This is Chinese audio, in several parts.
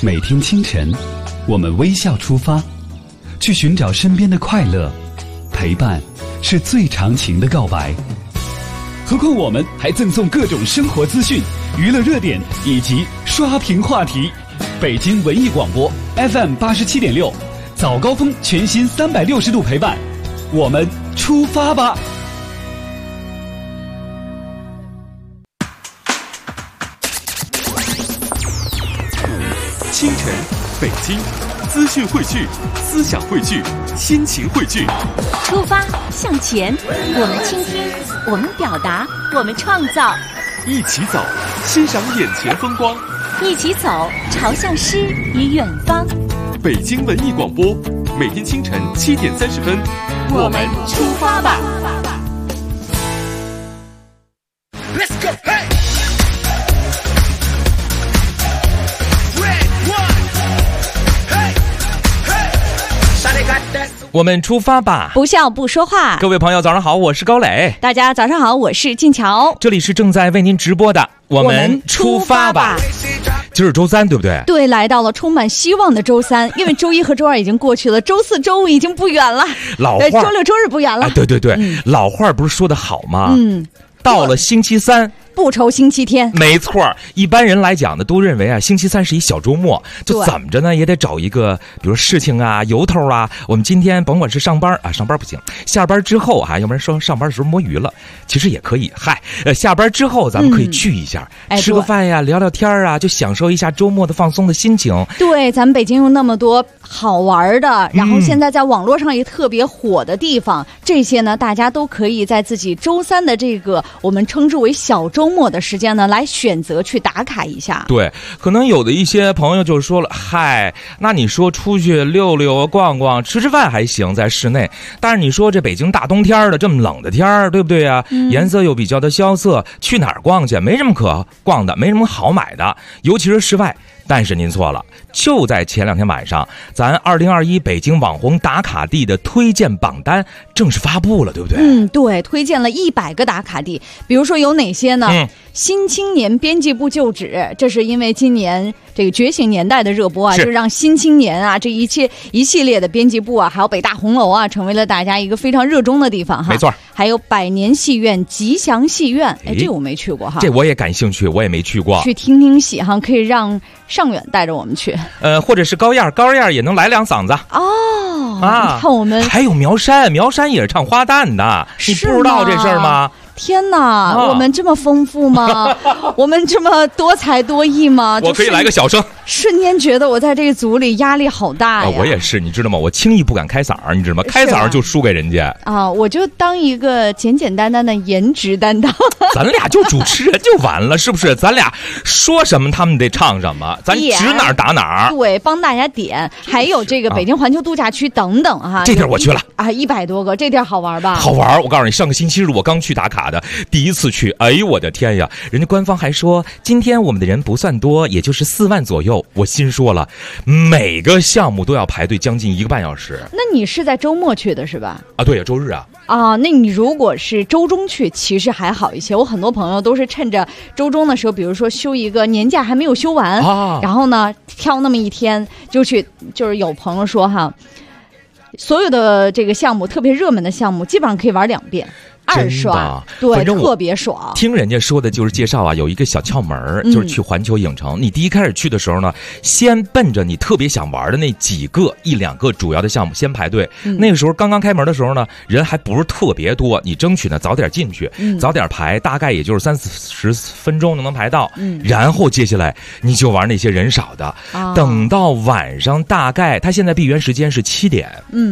每天清晨，我们微笑出发，去寻找身边的快乐。陪伴是最长情的告白。何况我们还赠送各种生活资讯、娱乐热点以及刷屏话题。北京文艺广播 FM 87.6，早高峰全新360度陪伴，我们出发吧！ 清晨，北京，资讯汇聚，思想汇聚，心情汇聚。 出发向前，我们倾听，我们表达，我们创造。 一起走，欣赏眼前风光。 一起走，朝向诗与远方。 北京文艺广播，每天清晨7点30分， 我们出发吧。 Let's go, hey! Shawty got that. 我们出发吧！ 不笑不说话。 各位朋友，早上好，我是高磊。 大家早上好，我是静乔。 这里是正在为您直播的我们出发吧。今儿周三，对不对？ 对，来到了充满希望的周三，因为周一和周二已经过去了，周四周五已经不远了， 老话周六周日不远了。 对对对，老话不是说的好吗？到了星期三不愁星期天。 没错，一般人来讲呢，都认为啊，星期三是一小周末，就怎么着呢，也得找一个，比如事情啊、由头啊。我们今天甭管是上班啊，上班不行，下班之后啊，要不然说上班的时候摸鱼了，其实也可以。下班之后咱们可以聚一下，吃个饭呀，聊聊天啊，就享受一下周末的放松的心情。 对，咱们北京有那么多好玩的，然后现在在网络上也特别火的地方，这些呢，大家都可以在自己周三的这个我们称之为小周末的时间呢，来选择去打卡一下。 对，可能有的一些朋友就说了，那你说出去溜溜逛逛吃吃饭还行，在室内，但是你说这北京大冬天的这么冷的天儿，对不对啊？颜色又比较的萧瑟，去哪儿逛去？没什么可逛的，没什么好买的，尤其是室外。但是您错了，就在前2天晚上，咱2021北京网红打卡地的推荐榜单正式发布了，对不对？ 对，推荐了100个打卡地，比如说有哪些呢？新青年编辑部旧址，这是因为今年这个觉醒年代的热播啊，就让新青年啊这一系列的编辑部啊，还有北大红楼啊，成为了大家一个非常热衷的地方哈。 没错， 还有百年戏院、吉祥戏院，这我没去过哈。 这我也感兴趣，我也没去过。 去听听戏哈，可以让尚远带着我们去。 或者是高燕也能来2嗓子。 你看我们还有苗山也是唱花旦的，你不知道这事儿吗？ 天哪，我们这么丰富吗？我们这么多才多艺吗？ 我可以来个小声。 瞬间觉得我在这个组里压力好大呀！ 我也是，你知道吗？我轻易不敢开嗓，你知道吗？开嗓就输给人家啊！我就当一个简简单单的颜值担当。 咱俩就主持人就完了，是不是？咱俩说什么他们得唱什么，咱指哪儿打哪儿。 对，帮大家点。还有这个北京环球度假区等等哈， 这地儿我去了啊，100多个，这地儿好玩吧？ 好玩！我告诉你，上个星期日我刚去打卡的，第一次去，哎呦我的天呀！人家官方还说今天我们的人不算多，也就是4万左右。我心说了，每个项目都要排队将近1个半小时。 那你是在周末去的是吧？ 啊，对呀，周日啊。 那你如果是周中去，其实还好一些。我很多朋友都是趁着周中的时候，比如说休一个年假还没有休完，然后呢挑那么一天就去。就是有朋友说哈，所有的这个项目，特别热门的项目，基本上可以玩2遍。2刷，对，特别爽。 听人家说的就是介绍啊，有一个小窍门，就是去环球影城。你第一开始去的时候呢，先奔着你特别想玩的那1、2个主要的项目先排队。那个时候刚刚开门的时候呢，人还不是特别多，你争取呢早点进去，早点排，大概也就是30-40分钟能排到。然后接下来你就玩那些人少的，等到晚上大概他现在闭园时间是7点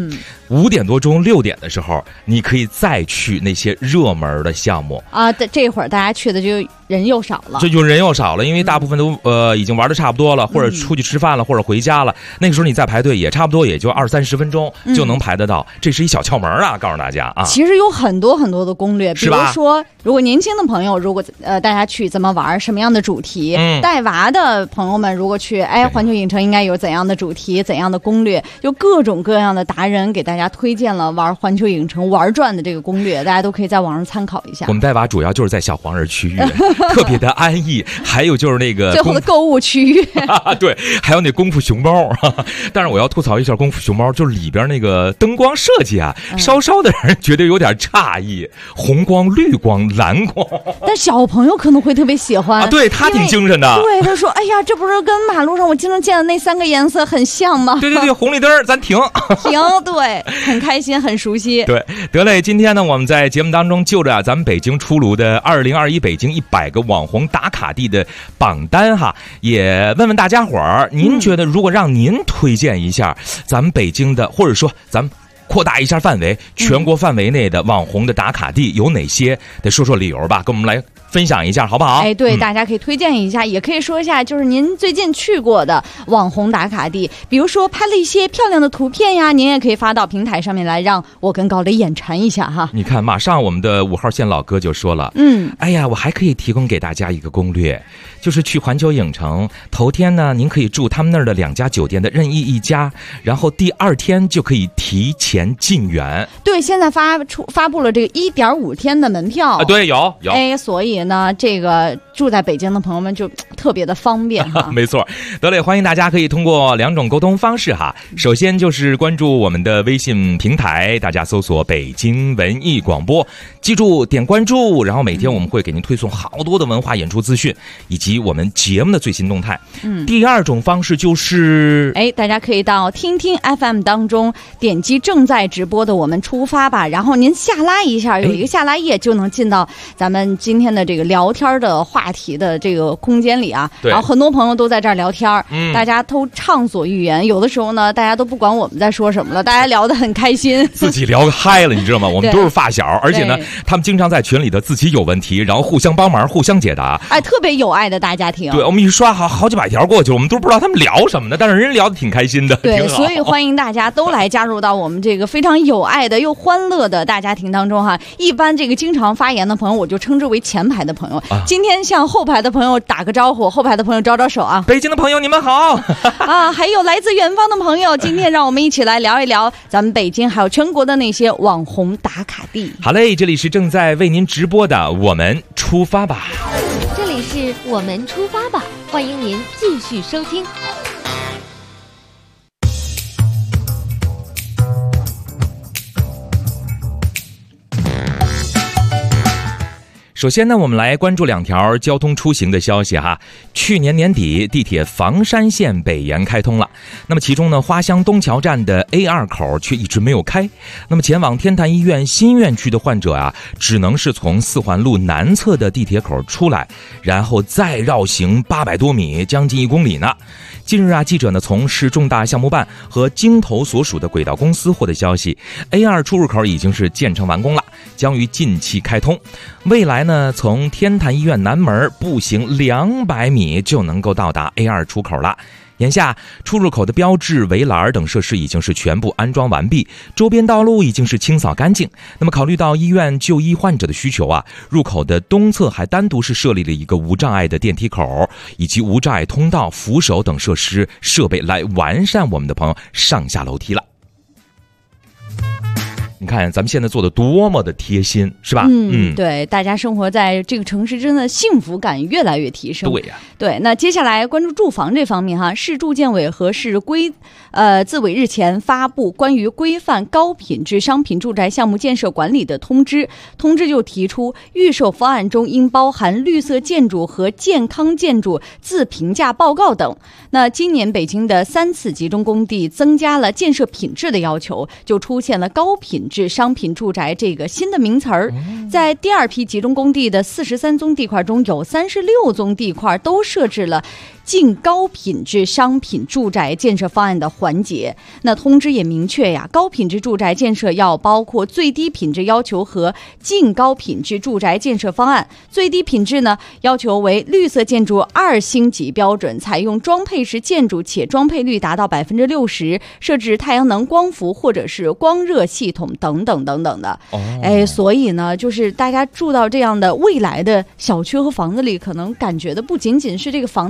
，5点多钟6点的时候，你可以再去那些热门的项目啊。这会儿大家去的就人又少了， 这就人又少了，因为大部分都已经玩的差不多了，或者出去吃饭了，或者回家了。那个时候你再排队也差不多，也就20-30分钟就能排得到。这是一小窍门啊，告诉大家啊。 其实有很多很多的攻略，比如说，如果年轻的朋友，如果大家去怎么玩，什么样的主题，带娃的朋友们如果去，环球影城应该有怎样的主题，怎样的攻略，就各种各样的达人给大家推荐了玩环球影城玩转的这个攻略，大家都都可以在网上参考一下。 我们带娃主要就是在小黄人区域，特别的安逸。还有就是那个最后的购物区域， 对，还有那功夫熊猫。但是我要吐槽一下功夫熊猫，就是里边那个灯光设计啊，稍稍的让人觉得有点诧异，红光、绿光、蓝光。 但小朋友可能会特别喜欢对他挺精神的。 对，他说：“哎呀，这不是跟马路上我经常见的那3个颜色很像吗？” 对，红绿灯咱停。 对，很开心，很熟悉。 对，得嘞，今天呢，我们在节目当中就着咱们北京出炉的2021北京100个网红打卡地的榜单哈，也问问大家伙儿，您觉得如果让您推荐一下咱们北京的，或者说咱们扩大一下范围，全国范围内的网红的打卡地有哪些？得说说理由吧，跟我们来分享一下好不好？ 对，大家可以推荐一下，也可以说一下就是您最近去过的网红打卡地，比如说拍了一些漂亮的图片呀，您也可以发到平台上面来，让我跟高磊眼馋一下哈。 你看，马上我们的5号线老哥就说了，哎呀，我还可以提供给大家一个攻略，就是去环球影城头天呢，您可以住他们那儿的2家酒店的任意一家，然后第2天就可以提前进园。 对，现在发布了这个1.5天的门票对，有所以呢，这个住在北京的朋友们就特别的方便没错，得嘞，欢迎大家可以通过2种沟通方式哈。首先就是关注我们的微信平台，大家搜索北京文艺广播，记住点关注，然后每天我们会给您推送好多的文化演出资讯以及我们节目的最新动态。第2种方式就是大家可以到听听 FM 当中点击正在直播的我们出发吧，然后您下拉一下，有一个下拉页就能进到咱们今天的这个聊天的话题的这个空间里啊。然后很多朋友都在这儿聊天，大家都畅所欲言，有的时候呢大家都不管我们在说什么了，大家聊得很开心， 自己聊嗨了，你知道吗？我们都是发小，而且呢他们经常在群里的自己有问题，然后互相帮忙互相解答， 特别有爱的大家庭。 对，我们一刷好几百条过去，我们都不知道他们聊什么呢，但是人聊得挺开心的。 对，所以欢迎大家都来加入到我们这个非常有爱的又欢乐的大家庭当中哈。一般这个经常发言的朋友我就称之为前排的朋友，今天向后排的朋友打个招呼，后排的朋友招招手啊。 北京的朋友你们好还有来自远方的朋友，今天让我们一起来聊一聊咱们北京还有全国的那些网红打卡地。 好嘞，这里是正在为您直播的我们出发吧， 这里是我们出发吧，欢迎您继续收听。 首先呢，我们来关注2条交通出行的消息哈。去年年底，地铁房山线北延开通了。那么其中呢，花乡东桥站的 A2 口却一直没有开。那么前往天坛医院新院区的患者啊，只能是从4环路南侧的地铁口出来，然后再绕行800多米，将近1公里呢。近日啊，记者呢从市重大项目办和经投所属的轨道公司获得消息 ，A2 出入口已经是建成完工了，将于近期开通。未来呢，从天坛医院南门步行200米就能够到达 A2 出口了。眼下出入口的标志、围栏等设施已经是全部安装完毕，周边道路已经是清扫干净。那么考虑到医院就医患者的需求啊，入口的东侧还单独是设立了一个无障碍的电梯口，以及无障碍通道、扶手等设施设备来完善我们的朋友上下楼梯了。你看咱们现在做的多么的贴心，是吧？ 对，大家生活在这个城市真的幸福感越来越提升。 对呀， 对。那接下来关注住房这方面哈，市住建委和市自委日前发布关于规范高品质商品住宅项目建设管理的通知就提出，预售方案中应包含绿色建筑和健康建筑自评价报告等。那今年北京的3次集中供地增加了建设品质的要求，就出现了高品质商品住宅这个新的名词儿。在第2批集中供地的43宗地块中，有36宗地块都设置了进高品质商品住宅建设方案的环节。那通知也明确呀，高品质住宅建设要包括最低品质要求和进高品质住宅建设方案。最低品质呢，要求为绿色建筑2星级标准，采用装配式建筑，且装配率达到60%，设置太阳能光伏或者是光热系统等等等等的。所以呢，就是大家住到这样的未来的小区和房子里，可能感觉的不仅仅是这个房子本身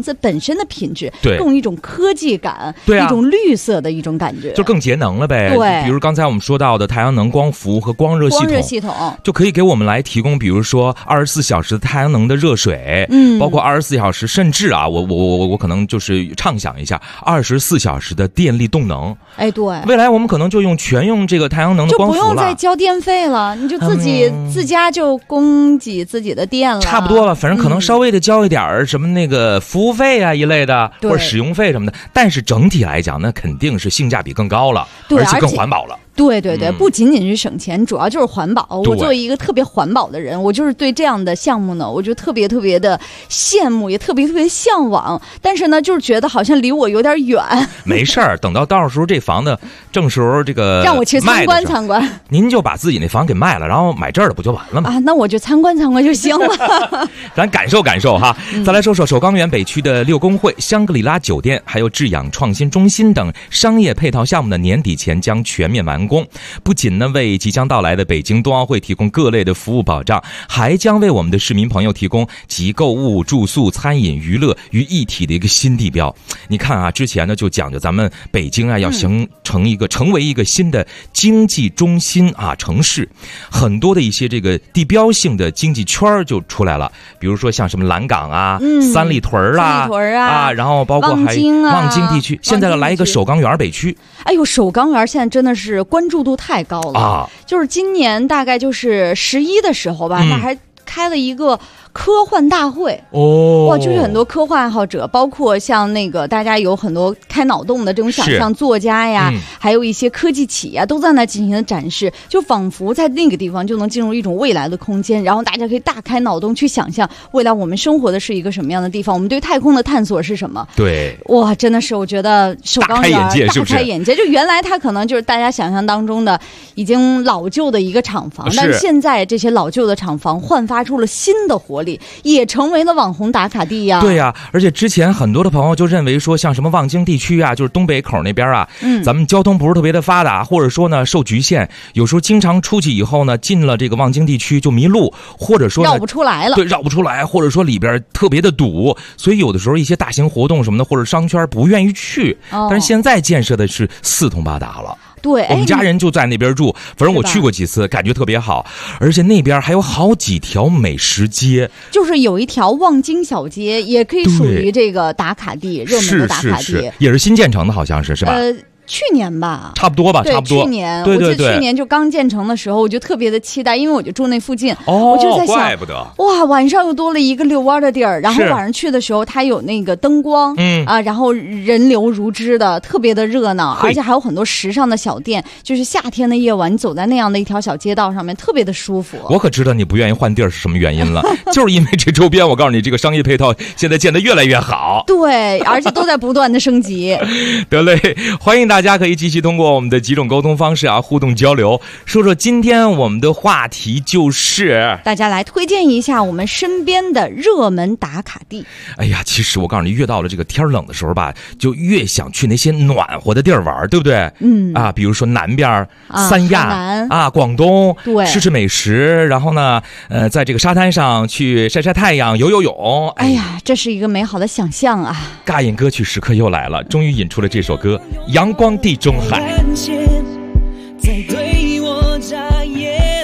身的品质， 对， 更一种科技感， 对啊， 一种绿色的一种感觉， 就更节能了呗。 对， 比如刚才我们说到的太阳能光伏和光热系统，就可以给我们来提供，比如说24小时的太阳能的热水，包括24小时，甚至啊，我可能就是畅想一下24小时的电力动能。 哎，对， 未来我们可能就全用这个太阳能的光伏了， 就不用再交电费了，你就自家就供给自己的电了， 差不多了。反正可能稍微的交一点什么那个服务费啊一类的，或者使用费什么的，但是整体来讲，那肯定是性价比更高了，而且更环保了。 对对对，不仅仅是省钱，主要就是环保。我作为一个特别环保的人，我就是对这样的项目呢，我就特别特别的羡慕，也特别特别向往。但是呢，就是觉得好像离我有点远。没事儿，等到时候这房子正时候这个让我去参观参观， 您就把自己那房给卖了，然后买这儿的不就完了吗？ 啊，那我就参观参观就行了。 咱感受感受哈。再来说说首钢园北区的6公会、香格里拉酒店，还有制氧创新中心等商业配套项目的年底前将全面完工。不仅呢为即将到来的北京冬奥会提供各类的服务保障，还将为我们的市民朋友提供集购物、住宿、餐饮、娱乐于一体的一个新地标。你看啊，之前呢就讲究咱们北京啊要成为一个新的经济中心啊城市，很多的一些这个地标性的经济圈就出来了，比如说像什么蓝港啊、三里屯啊，然后包括还望京地区，现在来一个首钢园北区。 哎呦，首钢园现在真的是关注度太高了啊！就是今年大概就是11的时候吧，他还开了一个科幻大会哇，就是很多科幻爱好者，包括像那个大家有很多开脑洞的这种想象作家呀，还有一些科技企业都在那进行展示，就仿佛在那个地方就能进入一种未来的空间，然后大家可以大开脑洞去想象未来我们生活的是一个什么样的地方，我们对太空的探索是什么。 对， 哇，真的是我觉得首钢园大开眼界， 就原来它可能就是大家想象当中的已经老旧的一个厂房，但现在这些老旧的厂房焕发出了新的活力，也成为了网红打卡地呀。 对呀，而且之前很多的朋友就认为说，像什么望京地区啊，就是东北口那边啊，咱们交通不是特别的发达，或者说呢受局限，有时候经常出去以后呢，进了这个望京地区就迷路，或者说绕不出来了。 对，绕不出来，或者说里边特别的堵，所以有的时候一些大型活动什么的，或者商圈不愿意去。但是现在建设的是四通八达了。 对， 我们家人就在那边住，反正我去过几次，感觉特别好，而且那边还有好几条美食街， 就是有一条望京小街，也可以属于这个打卡地，热门的打卡地， 也是新建成的，好像是吧？ 去年吧， 差不多吧，差不多。 去年， 对， 我记得去年就刚建成的时候，我就特别的期待，因为我就住那附近， 我就在想， 怪不得哇，晚上又多了一个遛弯的地儿，然后晚上去的时候，它有那个灯光，然后人流如织的，特别的热闹，而且还有很多时尚的小店，就是夏天的夜晚，你走在那样的一条小街道上面，特别的舒服。 我可知道你不愿意换地儿是什么原因了，就是因为这周边，我告诉你，这个商业配套现在建得越来越好， 对，而且都在不断的升级。 得嘞，欢迎大家可以继续通过我们的几种沟通方式啊，互动交流，说说今天我们的话题就是大家来推荐一下我们身边的热门打卡地。 哎呀，其实我告诉你，越到了这个天冷的时候吧，就越想去那些暖和的地儿玩，对不对？比如说南边三亚啊，广东， 对， 吃美食，然后呢，在这个沙滩上去晒晒太阳，游泳。 哎呀，这是一个美好的想象啊！ 尬引歌曲时刻又来了，终于引出了这首歌《阳光地中海》。 在对我眨眼，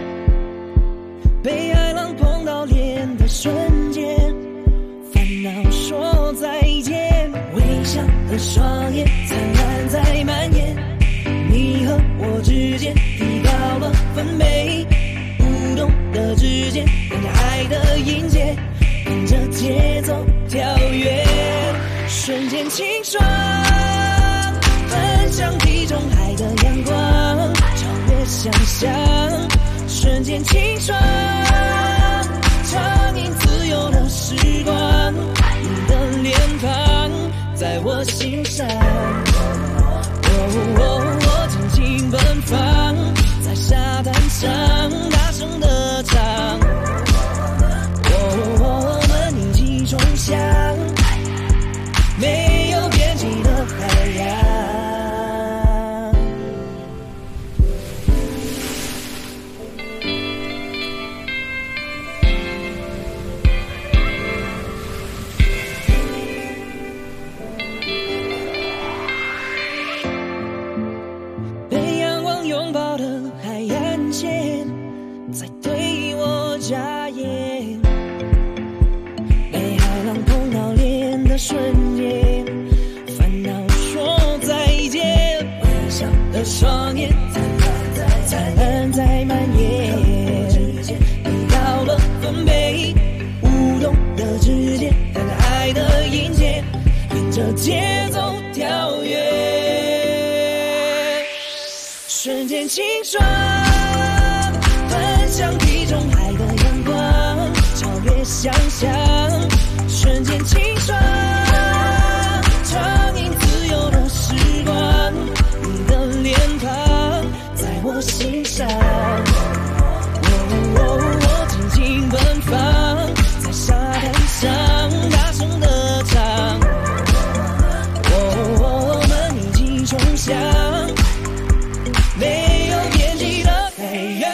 被海浪碰到脸的瞬间，烦恼说再见，微笑的双眼灿烂在蔓延，你和我之间提高了分贝，舞动的指尖跟着爱的音节，跟着节奏跳跃，瞬间清爽，奔向地中海的阳光，超越想象，瞬间清爽，畅饮自由的时光，你的脸庞在我心上，我尽情奔放，在沙滩上大声的唱，我们一起冲向没有边际的海洋。 在对我眨眼。被海浪碰到脸的瞬间，烦恼说再见，微笑的双眼灿烂在蔓延。你到了分贝，舞动的指尖，带着爱的音节，跟着节奏跳跃，瞬间清爽，奔向地中海的阳光，超越想象，瞬间清爽，畅饮自由的时光，你的脸庞在我心上，我尽情奔放，在沙滩上大声的唱，我们一起冲向没有边际的海洋。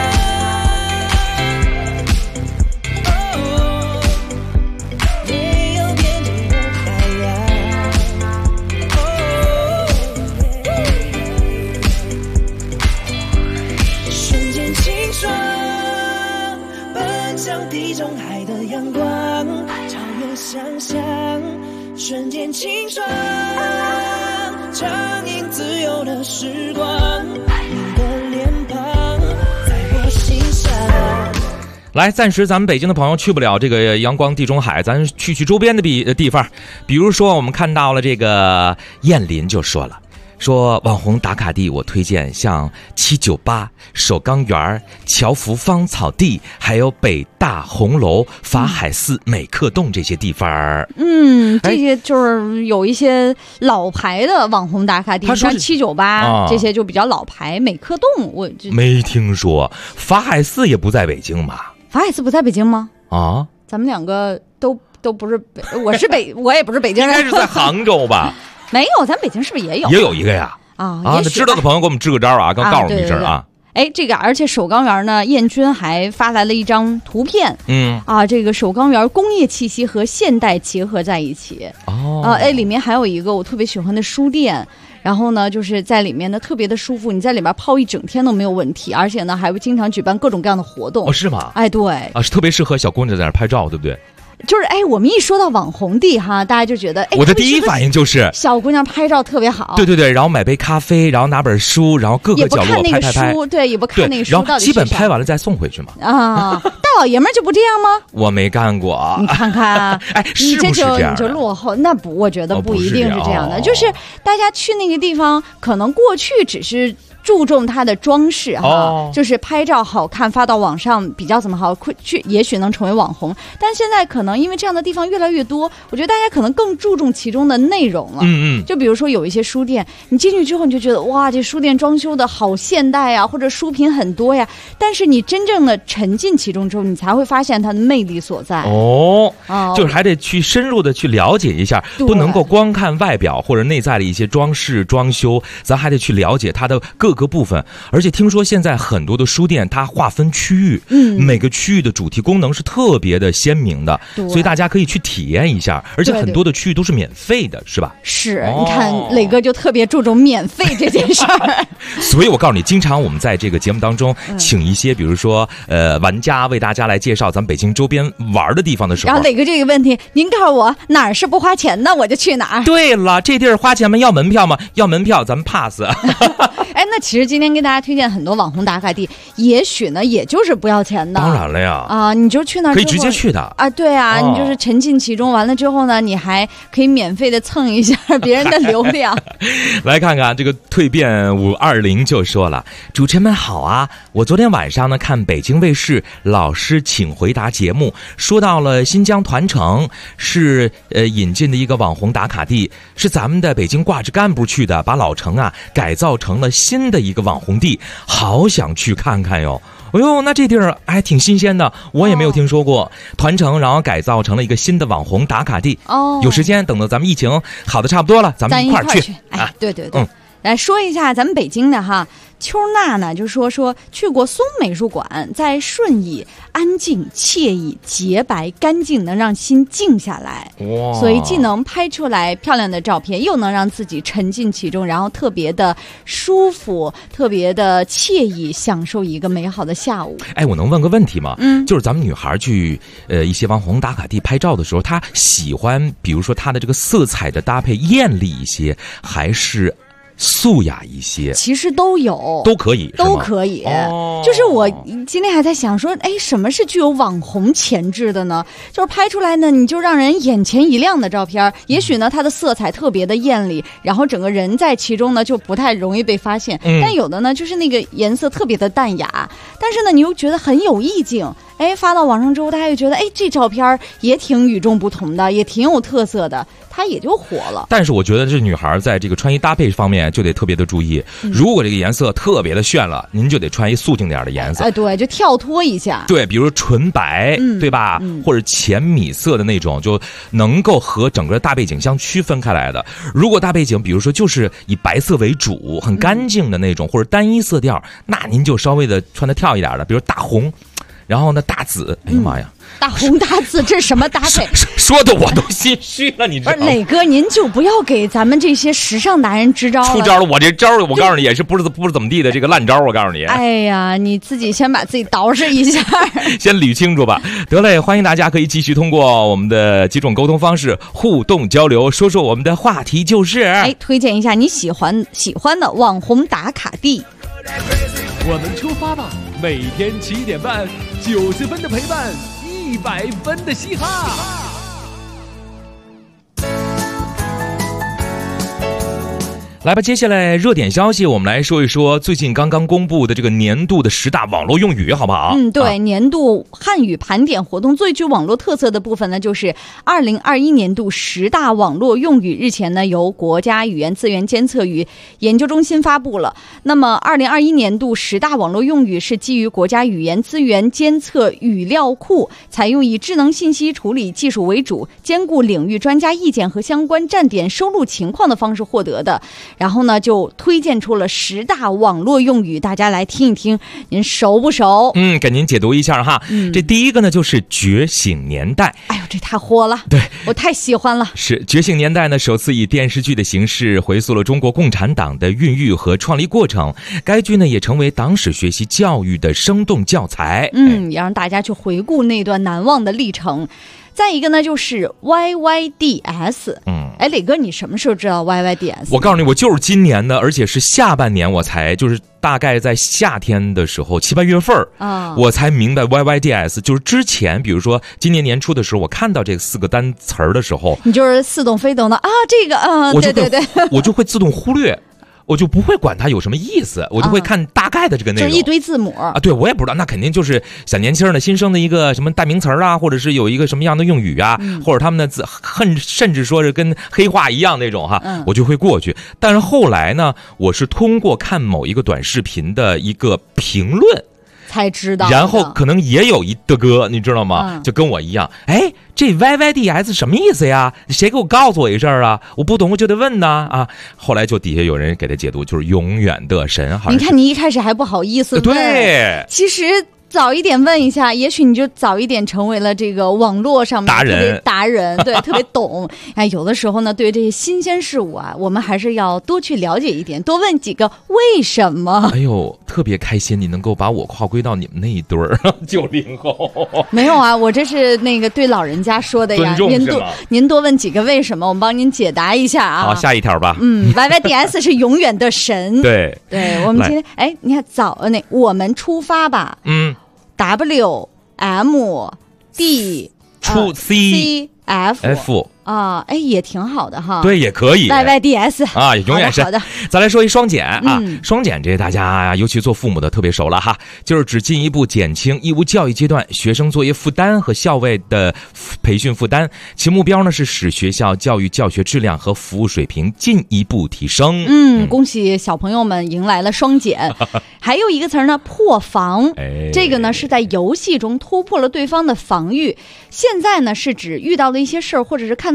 地中海的阳光，超越想象，瞬间清爽，畅饮自由的时光，你的脸庞在我心上。 来，暂时咱们北京的朋友去不了这个阳光地中海，咱去周边的地方，比如说我们看到了这个燕林就说了。说网红打卡地，我推荐像798、首钢园、侨福芳草地，还有北大红楼、法海寺、美克洞这些地方。 这些就是有一些老牌的网红打卡地，像798、这些就比较老牌。美克洞我没听说，法海寺也不在北京吧？ 法海寺不在北京吗？ 啊， 咱们两个都不是我是我也不是北京人， 应该是在杭州吧？ 没有，咱北京是不是也有？ 也有一个呀。那知道的朋友给我们支个招啊，刚告诉我们一声啊。 哎，这个而且首钢园呢，燕君还发来了一张图片，这个首钢园工业气息和现代结合在一起。里面还有一个我特别喜欢的书店。然后呢，就是在里面呢特别的舒服，你在里边泡一整天都没有问题，而且呢还会经常举办各种各样的活动。 是吗？ 哎，对， 是特别适合小姑娘在那拍照，对不对？ 就是我们一说到网红地哈，大家就觉得我的第一反应就是小姑娘拍照特别好。 对，然后买杯咖啡，然后拿本书，然后各个角落拍。 对，也不看那个书， 然后基本拍完了再送回去嘛。 大老爷们就不这样吗？ 我没干过。 你看看， 是不是这样？ 你就落后。那不，我觉得不一定是这样的。就是大家去那个地方，可能过去只是注重它的装饰哈，就是拍照好看发到网上比较怎么好，也许能成为网红。但现在可能因为这样的地方越来越多，我觉得大家可能更注重其中的内容了。就比如说有一些书店，你进去之后你就觉得哇，这书店装修的好现代啊，或者书品很多呀。但是你真正的沉浸其中之后，你才会发现它的魅力所在。 就是还得去深入的去了解一下，不能够光看外表或者内在的一些装饰装修，咱还得去了解它的各个部分。而且听说现在很多的书店它划分区域，每个区域的主题功能是特别的鲜明的，所以大家可以去体验一下。而且很多的区域都是免费的，是吧？ 是，你看磊哥就特别注重免费这件事儿。 所以我告诉你，经常我们在这个节目当中请一些比如说玩家为大家来介绍咱们北京周边玩的地方的时候， 然后磊哥这个问题您告诉我哪儿是不花钱的我就去哪儿。 对了，这地儿花钱吗？要门票吗？要门票咱们 pass。 那其实今天跟大家推荐很多网红打卡地，也许呢也就是不要钱的。 当然了呀， 你就去那儿可以直接去的啊。对啊，你就是沉浸其中，完了之后呢你还可以免费的蹭一下别人的流量。 来看看这个蜕变520就说了，主持人们好啊，我昨天晚上呢看北京卫视老师请回答节目，说到了新疆团城是引进的一个网红打卡地，是咱们的北京挂职干部去的，把老城啊改造成了新的一个网红地，好想去看看哟。哎呦，那这地儿还挺新鲜的，我也没有听说过。团城然后改造成了一个新的网红打卡地。有时间等到咱们疫情好的差不多了，咱们一块儿去。 对对对。 来说一下咱们北京的哈。秋娜呢就说去过松美术馆，在顺义安静惬意洁白干净，能让心静下来。哇！所以既能拍出来漂亮的照片，又能让自己沉浸其中，然后特别的舒服，特别的惬意，享受一个美好的下午。 哎，我能问个问题吗？就是咱们女孩去一些网红打卡地拍照的时候，她喜欢比如说她的这个色彩的搭配艳丽一些，还是素雅一些？ 其实都有， 都可以， 都可以。就是我今天还在想说，哎，什么是具有网红潜质的呢？就是拍出来呢，你就让人眼前一亮的照片，也许呢它的色彩特别的艳丽，然后整个人在其中呢就不太容易被发现。但有的呢就是那个颜色特别的淡雅，但是呢你又觉得很有意境。哎，发到网上之后，大家又觉得，哎，这照片也挺与众不同的，也挺有特色的，它也就火了。 但是我觉得这女孩在这个穿衣搭配方面就得特别的注意，如果这个颜色特别的炫了，您就得穿一素净点的颜色。 哎，对，就跳脱一下。 对，比如纯白，对吧？或者浅米色的那种，就能够和整个大背景相区分开来的。如果大背景，比如说就是以白色为主，很干净的那种，或者单一色调，那您就稍微的穿的跳一点的，比如大红。然后呢，大紫，哎呀妈呀， 大红大紫，这是什么搭配？ 说的我都心虚了，你知道吗？ 磊哥，您就不要给咱们这些时尚达人支招了。 出招了，我这招，我告诉你也是不是怎么地的这个烂招，我告诉你。 哎呀，你自己先把自己捯饬一下， 先捋清楚吧。得嘞，欢迎大家可以继续通过我们的几种沟通方式互动交流，说说我们的话题就是， 哎，推荐一下你喜欢的网红打卡地。 我们出发吧！每天7点半，90分的陪伴，100分的嘻哈。 来吧，接下来热点消息，我们来说一说最近刚刚公布的这个年度的10大网络用语，好不好？ 对，年度汉语盘点活动最具网络特色的部分呢，就是2021年度10大网络用语。日前呢，由国家语言资源监测与研究中心发布了。那么，2021年度10大网络用语是基于国家语言资源监测语料库，采用以智能信息处理技术为主，兼顾领域专家意见和相关站点收录情况的方式获得的。然后呢，就推荐出了10大网络用语，大家来听一听，您熟不熟？ 给您解读一下哈。这第一个呢，就是觉醒年代。 哎呦，这太火了， 对， 我太喜欢了。 是觉醒年代呢，首次以电视剧的形式回溯了中国共产党的孕育和创立过程。该剧呢，也成为党史学习教育的生动教材。 也让大家去回顾那段难忘的历程。再一个呢，就是 YYDS。哎，磊哥，你什么时候知道 YYDS？ 我告诉你，我就是今年的，而且是下半年我才，就是大概在夏天的时候，7、8月份我才明白 YYDS。就是之前，比如说今年年初的时候，我看到这4个单词儿的时候， 你就是似懂非懂的啊，这个对， 我就会自动忽略。我就不会管它有什么意思，我就会看大概的这个内容， 就是一堆字母啊。 对，我也不知道，那肯定就是小年轻的新生的一个什么代名词啊，或者是有一个什么样的用语啊，或者他们的字甚至说是跟黑话一样那种哈，我就会过去。但是后来呢，我是通过看某一个短视频的一个评论才知道， 然后可能也有一的哥，你知道吗？就跟我一样，哎，这 YYDS 什么意思呀？谁给我告诉我一声啊？我不懂我就得问呐啊！后来就底下有人给他解读，就是永远的神。 你看你一开始还不好意思问， 对， 其实早一点问一下，也许你就早一点成为了这个网络上面特别达人，对，特别懂。哎，有的时候呢，对这些新鲜事物啊，我们还是要多去了解一点，多问几个为什么。 哎呦，特别开心，你能够把我划归到你们那一堆儿90后。 没有啊，我这是那个对老人家说的呀。您多问几个为什么，我们帮您解答一下啊。 好，下一条吧。 YYDS 是永远的神。 对， 我们今天哎，你看我们出发吧。WMD 出 CF 啊，哎，也挺好的哈。 对，也可以。 YYDS 啊，永远是好的。 再来说一双减啊，双减这大家尤其做父母的特别熟了哈，就是只进一步减轻义务教育阶段学生作业负担和校外的培训负担，其目标呢是使学校教育教学质量和服务水平进一步提升。 恭喜小朋友们迎来了双减。还有一个词呢，破防。这个呢是在游戏中突破了对方的防御。现在呢是指遇到了一些事儿，或者是看到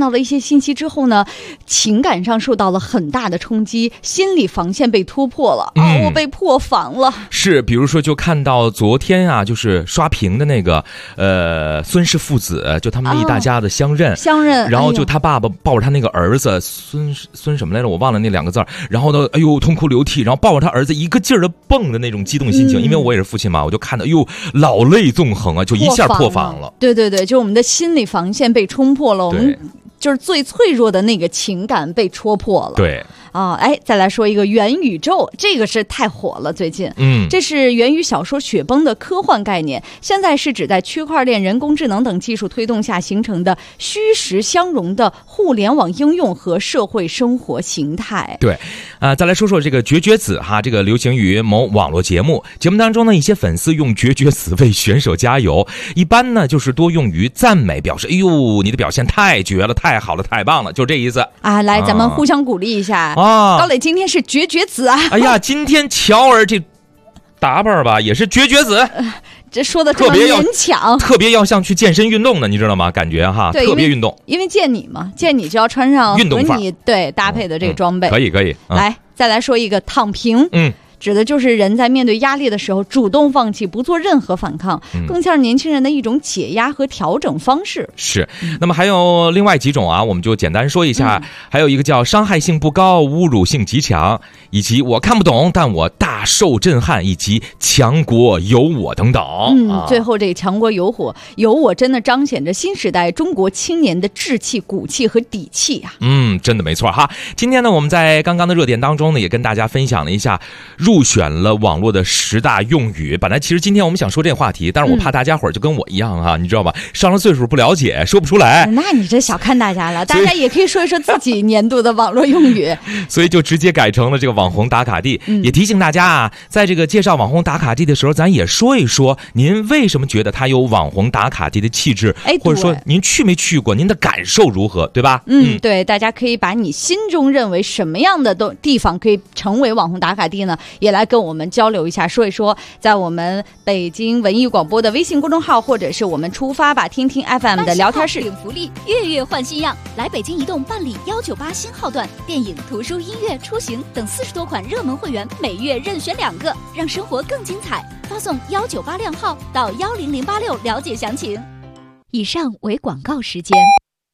到了一些信息之后呢，情感上受到了很大的冲击，心理防线被突破了我被破防了。 是，比如说就看到昨天啊，就是刷屏的那个孙氏父子，就他们一大家的相认，然后就他爸爸抱着他那个儿子孙什么来着，我忘了那2个字，然后呢，哎呦痛哭流涕，然后抱着他儿子一个劲儿的蹦的那种激动心情，因为我也是父亲嘛，我就看到老泪纵横啊，就一下破防了。 对对对，就我们的心理防线被冲破了，我们就是最脆弱的那个情感被戳破了。 对。 再来说一个元宇宙，这个是太火了最近。这是源于小说《雪崩》的科幻概念，现在是指在区块链、人工智能等技术推动下形成的虚实相融的互联网应用和社会生活形态。 对，再来说说这个绝绝子哈，这个流行于某网络节目当中呢，一些粉丝用绝绝子为选手加油，一般呢就是多用于赞美，表示哎呦你的表现太绝了，太好了，太棒了，就这意思啊。来，咱们互相鼓励一下。高磊今天是绝绝子啊！ 哎呀，今天乔儿这打扮吧也是绝绝子， 这说的这么勉强， 特别要像去健身运动的，你知道吗？感觉哈，特别运动， 因为见你嘛，见你就要穿上运动和你搭配的这个装备。 可以。 来，再来说一个躺平。指的就是人在面对压力的时候主动放弃，不做任何反抗，更像是年轻人的一种解压和调整方式。 是，那么还有另外几种啊，我们就简单说一下。还有一个叫伤害性不高，侮辱性极强，以及我看不懂但我大受震撼，以及强国有我等等。 最后这强国有我真的彰显着新时代中国青年的志气、骨气和底气啊。 真的没错哈。今天呢，我们在刚刚的热点当中呢，也跟大家分享了一下入选了网络的10大用语。本来其实今天我们想说这个话题，但是我怕大家伙儿就跟我一样啊，你知道吧，上了岁数不了解，说不出来。 那你这小看大家了，大家也可以说一说自己年度的网络用语。 所以就直接改成了这个网红打卡地。也提醒大家啊，在这个介绍网红打卡地的时候，咱也说一说您为什么觉得它有网红打卡地的气质，或者说您去没去过，您的感受如何，对吧？ 对，大家可以把你心中认为什么样的地方可以成为网红打卡地呢，也来跟我们交流一下，说一说，在我们北京文艺广播的微信公众号，或者是我们出发吧听听 FM 的聊天室。 领福利，月月换新样，来北京移动办理198新号段，电影、图书、音乐、出行等40多款热门会员，每月任选2个，让生活更精彩。发送198靓号到10086了解详情。以上为广告时间。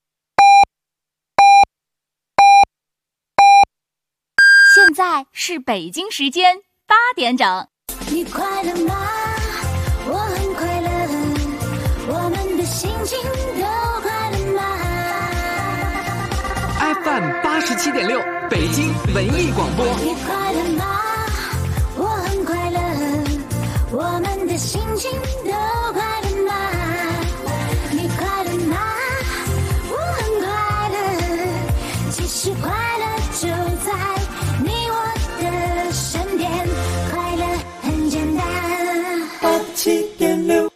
现在是北京时间8点整。 你快乐吗？我很快乐，我们的心情都快乐吗 ？FM 87.6，北京文艺广播。 你快乐吗？我很快乐，我们的心情都快乐吗？你快乐吗？我很快乐，其实快乐就在你我的身边，快乐很简单。87.6。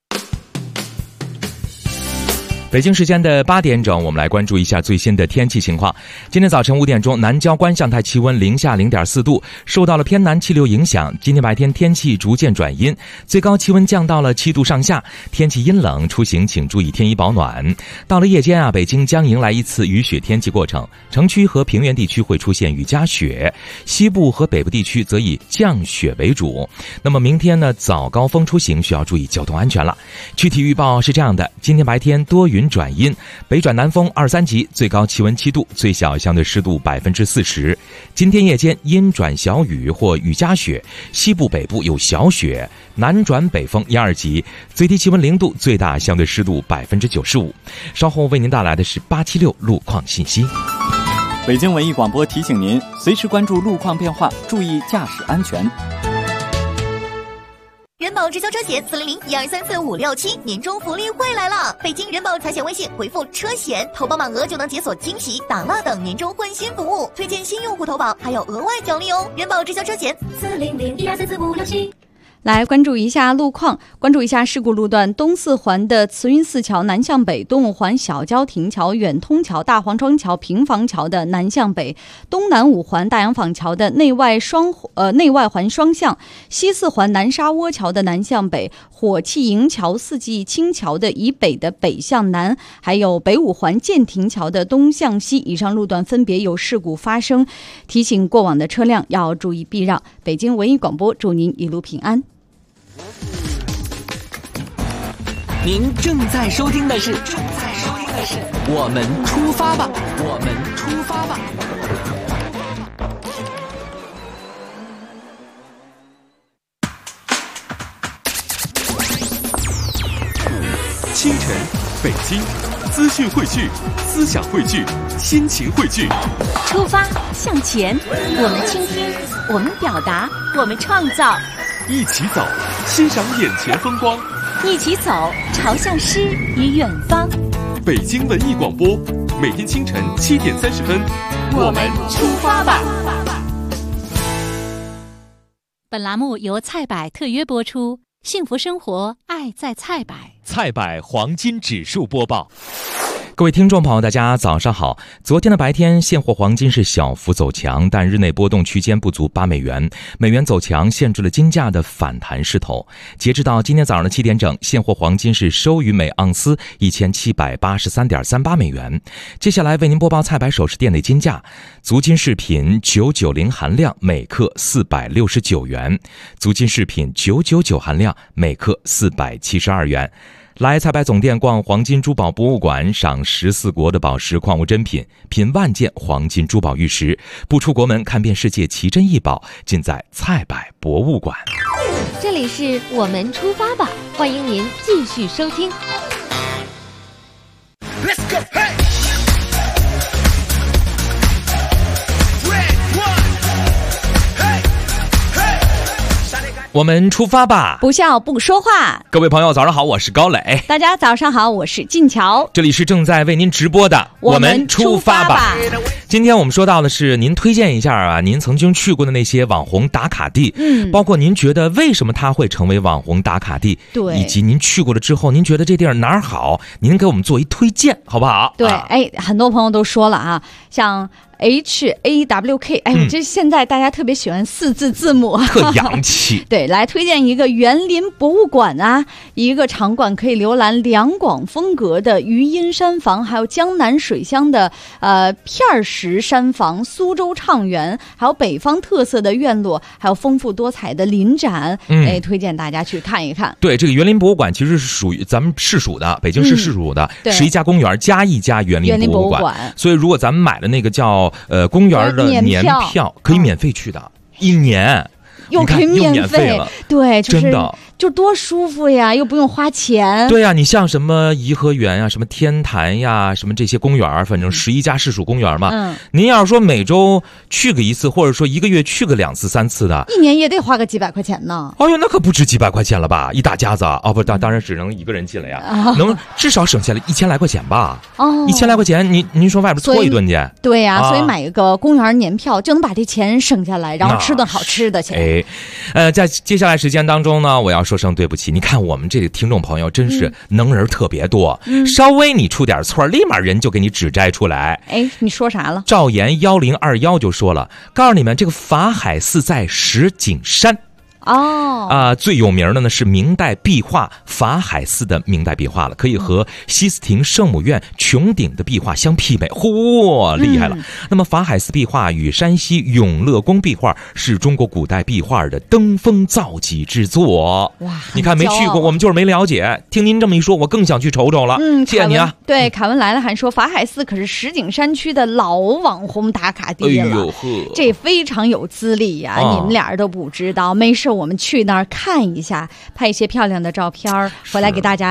北京时间的8点整，我们来关注一下最新的天气情况。今天早晨5点钟，南郊观象台气温零下0.4度，受到了偏南气流影响。今天白天天气逐渐转阴，最高气温降到了7度上下，天气阴冷，出行请注意添衣保暖。到了夜间啊，北京将迎来一次雨雪天气过程，城区和平原地区会出现雨夹雪，西部和北部地区则以降雪为主。那么明天呢，早高峰出行需要注意交通安全了。具体预报是这样的：今天白天多云转阴，北转南风2、3级，最高气温7度，最小相对湿度40%。今天夜间阴转小雨或雨夹雪，西部北部有小雪，南转北风1、2级，最低气温0度，最大相对湿度95%。稍后为您带来的是876路况信息。 北京文艺广播提醒您，随时关注路况变化，注意驾驶安全。 人保直销车险400-1234-567年终福利会来了！北京人保财险微信回复车险，投保满额就能解锁惊喜、打蜡等年终换新服务，推荐新用户投保还有额外奖励哦！人保直销车险400-1234-567。 来关注一下路况，关注一下事故路段：东四环的慈云寺桥南向北，东五环小郊亭桥、远通桥、大黄庄桥、平房桥的南向北，东南五环大洋坊桥的内外环双向，西四环南沙窝桥的南向北，火器营桥、四季青桥的以北的北向南，还有北五环建亭桥的东向西。以上路段分别有事故发生，提醒过往的车辆要注意避让。北京文艺广播祝您一路平安。 您正在收听的是我们出发吧，我们出发吧。 清晨，北京，资讯汇聚，思想汇聚，心情汇聚。 出发向前，我们倾听，我们表达，我们创造。 一起走，欣赏眼前风光。 一起走，朝向诗与远方。 北京文艺广播，每天清晨7点30分， 我们出发吧。本栏目由菜百特约播出，幸福生活，爱在菜百。 菜百黄金指数播报。各位听众朋友，大家早上好。昨天的白天，现货黄金是小幅走强，但日内波动区间不足8美元，美元走强限制了金价的反弹势头。截止到今天早上的7点整，现货黄金是收于每盎司1783.38美元。接下来为您播报菜百首饰店内金价：足金饰品990含量每克469元，足金饰品999含量每克472元。来菜百总店逛黄金珠宝博物馆，赏14国的宝石矿物珍品，品万件黄金珠宝玉石，不出国门看遍世界奇珍异宝，尽在菜百博物馆。 这里是我们出发吧，欢迎您继续收听。 Let's go, hey! 我们出发吧， 不笑不说话。 各位朋友早上好，我是高磊。 大家早上好，我是静乔。 这里是正在为您直播的我们出发吧。今天我们说到的是您推荐一下啊，您曾经去过的那些网红打卡地，包括您觉得为什么它会成为网红打卡地， 对， 以及您去过了之后，您觉得这地儿哪儿好，您给我们做一推荐好不好？ 对，很多朋友都说了啊，像HAWK， 我这现在大家特别喜欢4字字母， 特洋气。 对，来推荐一个园林博物馆啊，一个场馆可以浏览两广风格的余音山房，还有江南水乡的片石山房、苏州畅园，还有北方特色的院落，还有丰富多彩的林展，推荐大家去看一看。 对，这个园林博物馆其实是属于咱们市属的，北京市市属的，是一家公园加一家园林博物馆。所以如果咱们买的那个叫公园的年票，可以免费去的，1年又可以免费了。对，就是真的就多舒服呀，又不用花钱。 对呀，你像什么颐和园呀、什么天坛呀、什么这些公园，反正11家市属公园嘛。您要是说每周去个一次，或者说1个月去个2次3次的 ，1年也得花个几百块钱呢。 哎呦，那可不止几百块钱了吧？一大家子啊，不，当然只能1个人进来呀，能至少省下来1000来块钱吧。1000来块钱，您说外边搓一顿去？ 对呀，所以买一个公园年票就能把这钱省下来，然后吃顿好吃的去。 在接下来时间当中呢，我要说声对不起。你看我们这个听众朋友真是能人特别多，稍微你出点错，立马人就给你指摘出来。 你说啥了？ 赵岩1021就说了，告诉你们这个法海寺在石景山。最有名的呢是明代壁画法海寺的明代壁画了，可以和西斯廷圣母院穹顶的壁画相媲美。厉害了！那么法海寺壁画与山西永乐宫壁画是中国古代壁画的登峰造极之作。哇，你看没去过，我们就是没了解。听您这么一说，我更想去瞅瞅了。谢谢你啊。 对，凯文来了还说法海寺可是石景山区的老网红打卡地了，这非常有资历呀，你们俩都不知道。没事，我们去那儿看一下，拍一些漂亮的照片回来给大家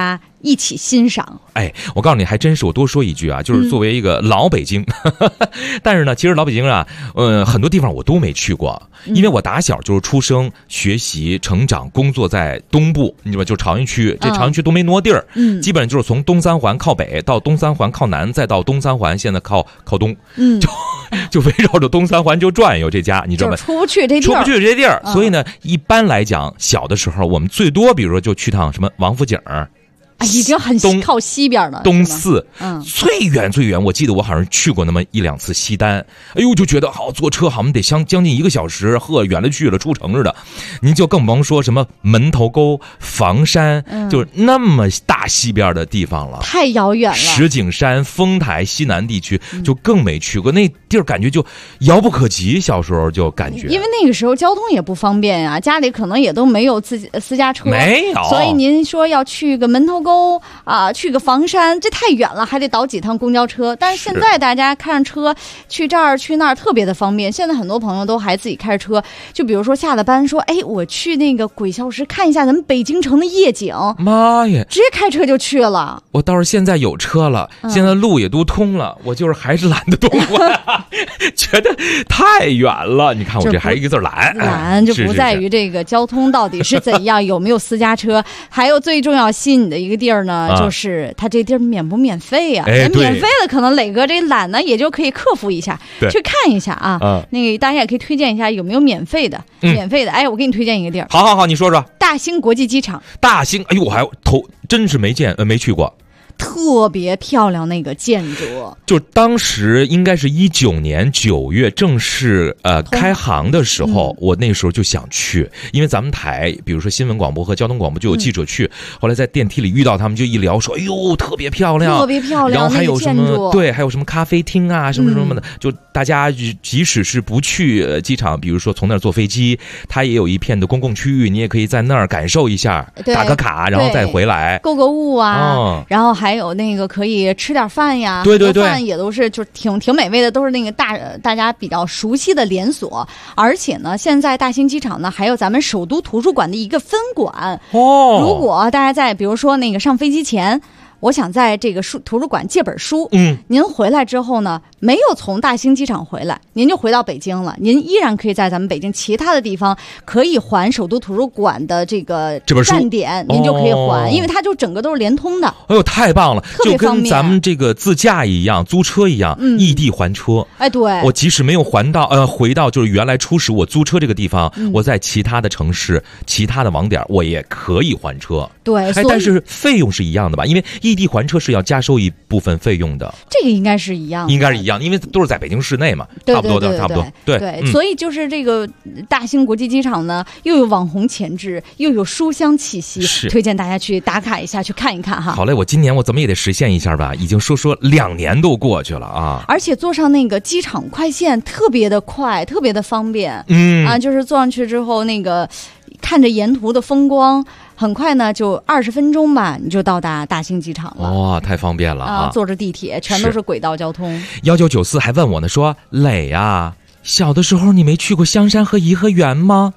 一起欣赏。 哎，我告诉你，还真是。我多说一句啊，就是作为一个老北京，但是呢，其实老北京啊，很多地方我都没去过，因为我打小就是出生、学习、成长、工作在东部，你知道吧？就朝阳区，这朝阳区都没挪地儿，基本上就是从东三环靠北到东三环靠南，再到东三环现在靠东，就围绕着东三环就转悠这家，你知道吗？ 出不去这地儿，所以呢，一般来讲，小的时候我们最多，比如说就去趟什么王府井。 已经很靠西边了， 东四，最远，我记得我好像去过那么1-2次西单，哎呦，就觉得好坐车，好像得将近1个小时，呵，远了去了，出城似的。您就更甭说什么门头沟、房山，就是那么大西边的地方了， 太遥远了。 石景山、丰台西南地区就更没去过，那地儿感觉就遥不可及。小时候就感觉， 因为那个时候交通也不方便呀，家里可能也都没有私家车， 没有， 所以您说要去个门头沟啊，去个房山，这太远了，还得倒几趟公交车。但是现在大家开上车去这儿去那儿特别的方便。现在很多朋友都还自己开着车，就比如说下了班说，哎，我去那个鬼笑石看一下咱们北京城的夜景。 妈呀， 直接开车就去了。 我倒是现在有车了，现在路也都通了，我就是还是懒得动觉得太远了。你看我这还是一个字懒就不在于这个交通到底是怎样，有没有私家车，还有最重要吸引的一个地儿呢，就是它这地儿免不免费呀？免费的可能磊哥这懒呢也就可以克服一下，去看一下啊。那个大家也可以推荐一下有没有免费的，哎，我给你推荐一个地儿。 好，你说说。 大兴国际机场。 大兴，哎呦，我还真是没去过。 特别漂亮那个建筑， 就当时应该是19年9月正式开航的时候，我那时候就想去，因为咱们台比如说新闻广播和交通广播就有记者去，后来在电梯里遇到他们就一聊说，哎呦特别漂亮，然后还有什么还有什么咖啡厅啊什么的，就大家即使是不去机场，比如说从那儿坐飞机，它也有一片的公共区域，你也可以在那儿感受一下，打个卡然后再回来购个物啊，然后还有那个可以吃点饭呀， 对， 饭也都是就挺美味的，都是那个大家比较熟悉的连锁。而且呢，现在大兴机场呢还有咱们首都图书馆的一个分馆。如果大家在比如说那个上飞机前，我想在这个图书馆借本书，您回来之后呢，没有从大兴机场回来，您就回到北京了，您依然可以在咱们北京其他的地方可以还首都图书馆的这个站点，您就可以还，因为它就整个都是连通的。 哎呦，太棒了，就跟咱们这个自驾一样，租车一样，异地还车。 哎，对， 我即使没有回到就是原来初始我租车这个地方，我在其他的城市、其他的网点，我也可以还车。 对， 但是费用是一样的吧？因为异地还车是要加收一部分费用的。 这个应该是一样， 因为都是在北京市内嘛，差不多。 对，所以就是这个大兴国际机场呢，又有网红前置，又有书香气息，推荐大家去打卡一下，去看一看哈。 好嘞，我今年我怎么也得实现一下吧，已经说2年都过去了啊。 而且坐上那个机场快线特别的快，特别的方便。就是坐上去之后，那个看着沿途的风光，很快呢就20分钟吧，你就到达大兴机场了。 哇，太方便了啊！ 坐着地铁全都是轨道交通。 1994还问我呢，说磊呀，小的时候你没去过香山和颐和园吗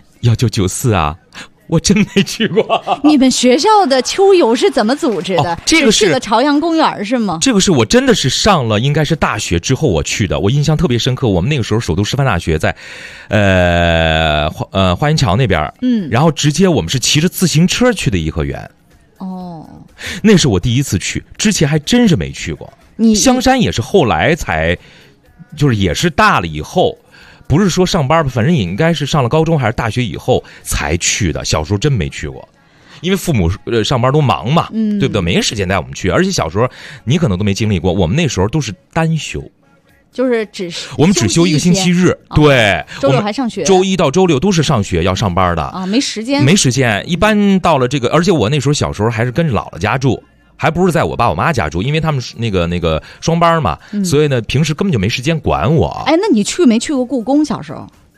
？1994啊，我真没去过。 你们学校的秋游是怎么组织的？ 这个是去了朝阳公园是吗？ 这个是我真的是上了应该是大学之后我去的，我印象特别深刻。我们那个时候首都师范大学在花园桥那边，然后直接我们是骑着自行车去的颐和园。那是我第一次去，之前还真是没去过。香山也是后来才，就是也是大了以后。不是说上班吧，反正也应该是上了高中还是大学以后才去的。小时候真没去过，因为父母上班都忙嘛，对不对？没时间带我们去。而且小时候你可能都没经历过，我们那时候都是单休， 就是我们只休一个星期日，对， 周六还上学， 周一到周六都是上学要上班的啊，没时间。 一般到了这个，而且我那时候小时候还是跟着姥姥家住。还不是在我爸我妈家住，因为他们那个双班嘛，所以呢平时根本就没时间管我。 哎，那你没去过故宫？小时候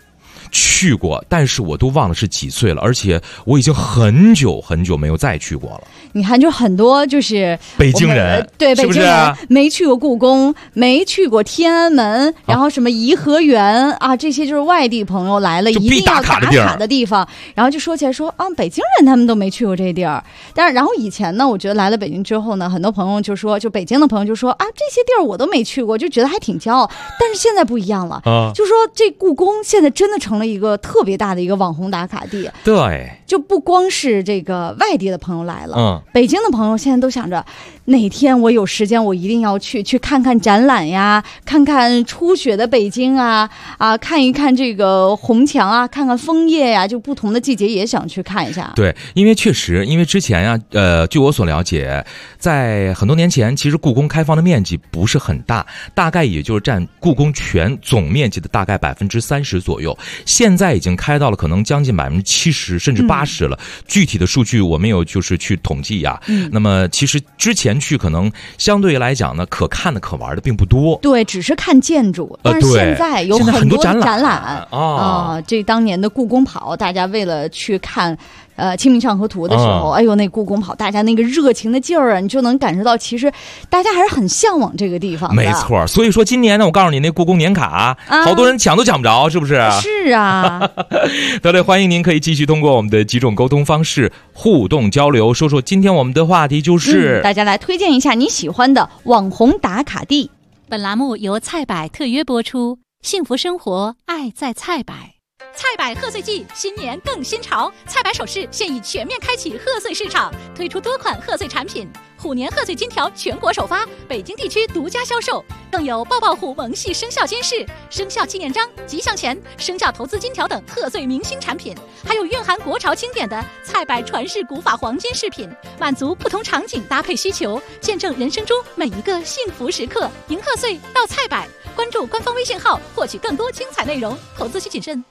去过，但是我都忘了是几岁了，而且我已经很久很久没有再去过了。 你看，就很多就是北京人， 对，北京人没去过故宫，没去过天安门，然后什么颐和园啊，这些就是外地朋友来了一定要打卡的地方。然后就说起来说啊，北京人他们都没去过这地儿。但是然后以前呢，我觉得来了北京之后呢，很多朋友就说，就北京的朋友就说啊，这些地儿我都没去过，就觉得还挺骄傲。但是现在不一样了，就说这故宫现在真的成了一个特别大的一个网红打卡地。 对， 就不光是这个外地的朋友来了，北京的朋友现在都想着哪天我有时间我一定要去看看展览呀，看看初雪的北京啊，看一看这个红墙啊，看看枫叶呀，就不同的季节也想去看一下。 对，因为确实，因为之前呀，据我所了解，在很多年前，其实故宫开放的面积不是很大，大概也就是占故宫全总面积的大概30%左右。现在已经开到了可能将近70%甚至80%了。具体的数据我没有就是去统计啊。那么其实之前去可能相对来讲呢，可看的可玩的并不多。 对，只是看建筑。但是现在有很多展览这当年的故宫跑，大家为了去看清明上河图的时候，哎呦，那故宫跑，大家那个热情的劲儿啊，你就能感受到，其实大家还是很向往这个地方的。 没错，所以说今年呢，我告诉你，那故宫年卡，好多人抢都抢不着，是不是？ 是啊。 得嘞，欢迎您可以继续通过我们的几种沟通方式互动交流，说说今天我们的话题就是， 大家来推荐一下你喜欢的网红打卡地。 本栏目由菜百特约播出，幸福生活，爱在菜百。菜百贺岁季，新年更新潮！菜百首饰现已全面开启贺岁市场，推出多款贺岁产品。虎年贺岁金条全国首发，北京地区独家销售，更有抱抱虎萌系生肖金饰、生肖纪念章、吉祥钱、生肖投资金条等贺岁明星产品，还有蕴含国潮经典的菜百传世古法黄金饰品，满足不同场景搭配需求，见证人生中每一个幸福时刻。迎贺岁到菜百，关注官方微信号获取更多精彩内容，投资需谨慎。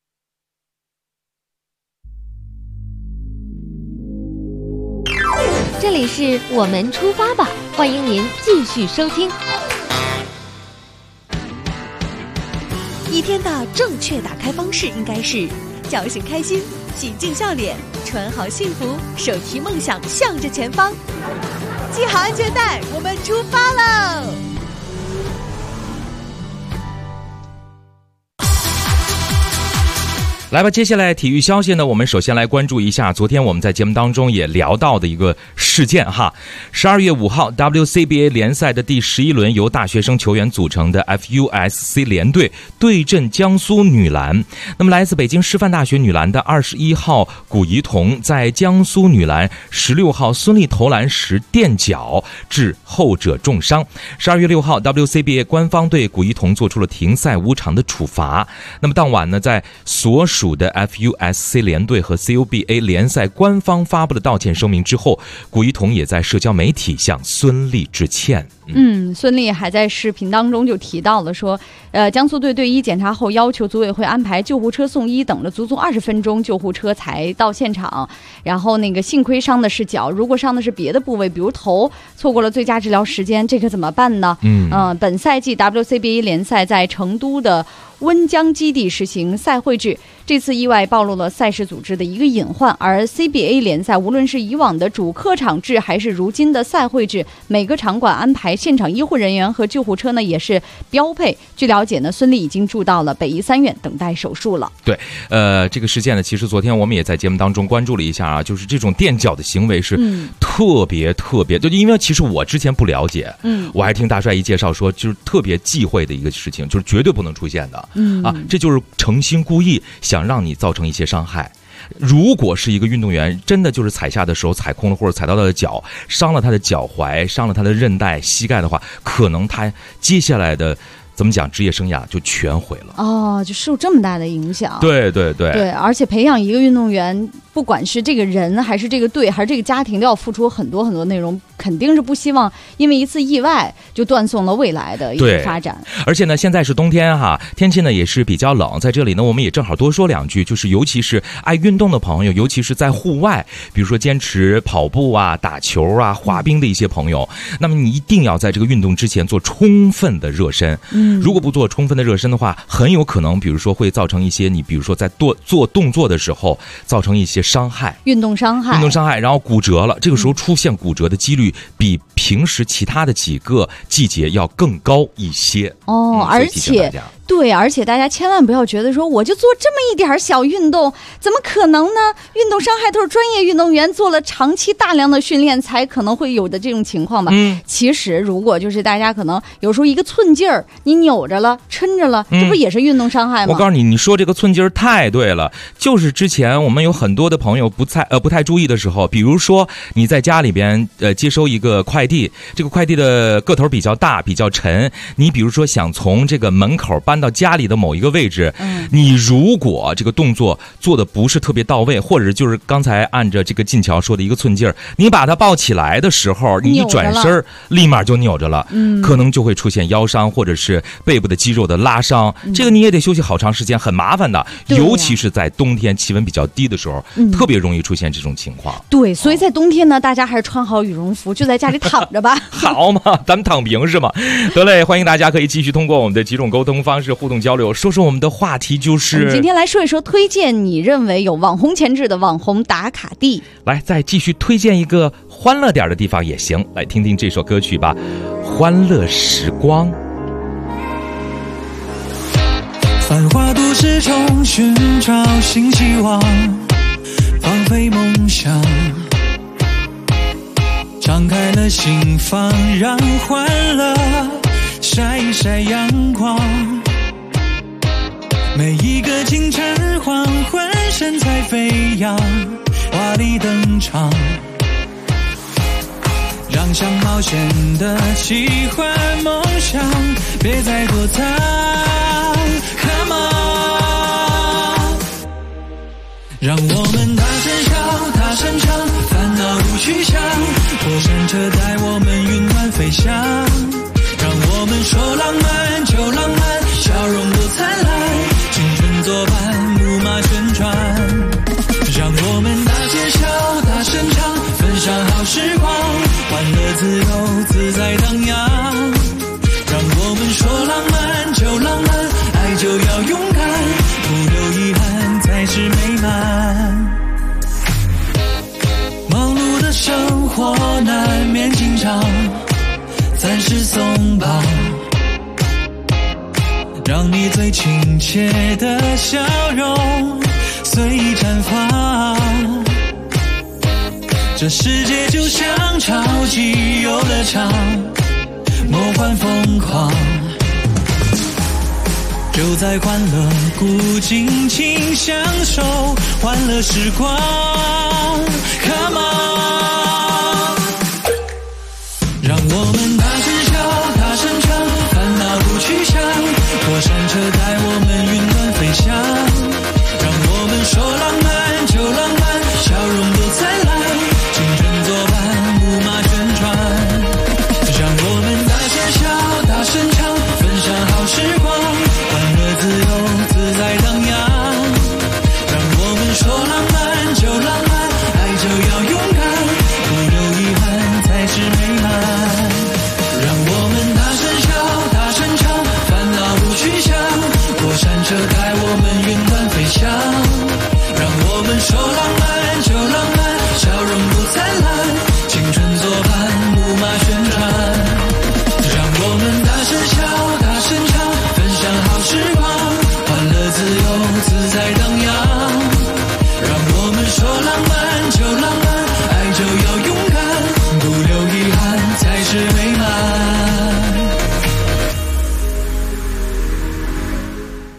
这里是我们出发吧，欢迎您继续收听。 一天的正确打开方式应该是叫醒开心，洗净笑脸，穿好幸福，手提梦想向着前方，系好安全带，我们出发喽！ 来吧，接下来体育消息呢，我们首先来关注一下昨天我们在节目当中也聊到的一个事件哈。12月5号 WCBA 联赛的第11轮，由大学生球员组成的 FUSC 联队对阵江苏女篮。那么来自北京师范大学女篮的21号古怡彤，在江苏女篮16号孙俪投篮时垫脚，致后者重伤。12月6号 WCBA 官方对古怡彤做出了停赛无偿的处罚。那么当晚呢，在所属的 FUSC 联队和 CUBA 联赛官方发布了道歉声明之后，古怡彤也在社交媒体向孙俪致歉。 孙俪还在视频当中就提到了说，江苏队队医检查后要求组委会安排救护车送医，等了足足20分钟，救护车才到现场。然后那个幸亏伤的是脚，如果伤的是别的部位，比如头，错过了最佳治疗时间，这可怎么办呢？本赛季 WCBA 联赛在成都的温江基地实行赛会制，这次意外暴露了赛事组织的一个隐患。而 CBA 联赛无论是以往的主客场制还是如今的赛会制，每个场馆安排现场医护人员和救护车呢也是标配。据了解呢，孙俪已经住到了北医3院等待手术了。 对，这个事件呢，其实昨天我们也在节目当中关注了一下啊，就是这种垫脚的行为是特别，就因为其实我之前不了解，我还听大帅一介绍说，就是特别忌讳的一个事情，就是绝对不能出现的。这就是诚心故意想让你造成一些伤害。如果是一个运动员真的就是踩下的时候踩空了，或者踩到他的脚，伤了他的脚踝，伤了他的韧带、膝盖的话，可能他接下来的怎么讲职业生涯就全毁了。 就受这么大的影响。 对， 而且培养一个运动员， 不管是这个人还是这个队还是这个家庭，都要付出很多很多内容，肯定是不希望因为一次意外就断送了未来的一个发展。 而且呢，现在是冬天哈，天气呢也是比较冷，在这里呢，我们也正好多说两句，就是尤其是爱运动的朋友，尤其是在户外，比如说坚持跑步啊、打球啊、滑冰的一些朋友，那么你一定要在这个运动之前做充分的热身。如果不做充分的热身的话，很有可能比如说会造成一些你比如说在做动作的时候造成一些伤害， 运动伤害， 然后骨折了，这个时候出现骨折的几率比平时其他的几个季节要更高一些。 而且大家千万不要觉得说我就做这么一点小运动，怎么可能呢？运动伤害都是专业运动员做了长期大量的训练才可能会有的这种情况吧。其实如果就是大家可能有时候一个寸劲儿你扭着了抻着了，这不也是运动伤害吗？ 我告诉你，你说这个寸劲儿太对了，就是之前我们有很多的朋友不太注意的时候，比如说你在家里边接收一个快递，这个快递的个头比较大比较沉，你比如说想从这个门口搬到家里的某一个位置，你如果这个动作做的不是特别到位，或者就是刚才按着这个晋桥说的一个寸劲儿，你把它抱起来的时候，你一转身立马就扭着了，可能就会出现腰伤或者是背部的肌肉的拉伤，这个你也得休息好长时间，很麻烦的，尤其是在冬天气温比较低的时候，特别容易出现这种情况。 对，所以在冬天呢，大家还是穿好羽绒服，就在家里躺着吧。 好嘛，咱们躺平是吗？得嘞，欢迎大家可以继续通过我们的几种沟通方式互动交流，说说我们的话题就是今天来说一说推荐你认为有网红潜质的网红打卡地。 来，再继续推荐一个欢乐点的地方也行，来听听这首歌曲吧，欢乐时光。 繁华都市中寻找新希望，放飞梦想，张开了心房，让欢乐晒一晒阳光。每一个清晨黄昏，神采飞扬，华丽登场，让想冒险的奇幻梦想别再躲藏。Come on， 让我们大声笑，大声唱，烦恼不去想，过山车带我们云端飞翔，让我们说浪漫就浪漫，笑容多灿烂，青春作伴，木马旋转，让我们大街小大声唱，分享好时光，欢乐自由自在荡漾，让我们说浪漫就浪漫，爱就要勇敢，不留遗憾才是美满。忙碌的生活难免紧张，暂时松绑，让你最亲切的笑容随意绽放。这世界就像超级游乐场，魔幻疯狂，就在欢乐谷尽情享受欢乐时光。Come on， 让我们大声笑，大声唱，烦恼不去想，过山车带我们云端飞翔，让我们说浪漫就浪漫，笑容多灿烂，青春作伴，木马旋转，让我们大声笑，大声唱，分享好时光，欢乐自由自在荡漾，让我们说浪漫就浪漫，爱就要勇敢，不留遗憾才是美满。让我们大声笑，大声唱，烦恼不去想，过山车带我们云端飞翔，让我们说浪漫就浪漫，笑容多灿烂，青春作伴，木马旋转，让我们大声笑，大声唱，分享好时光，欢乐自由自在荡漾，让我们说浪漫就浪漫，爱就要勇敢，不留遗憾才是美满。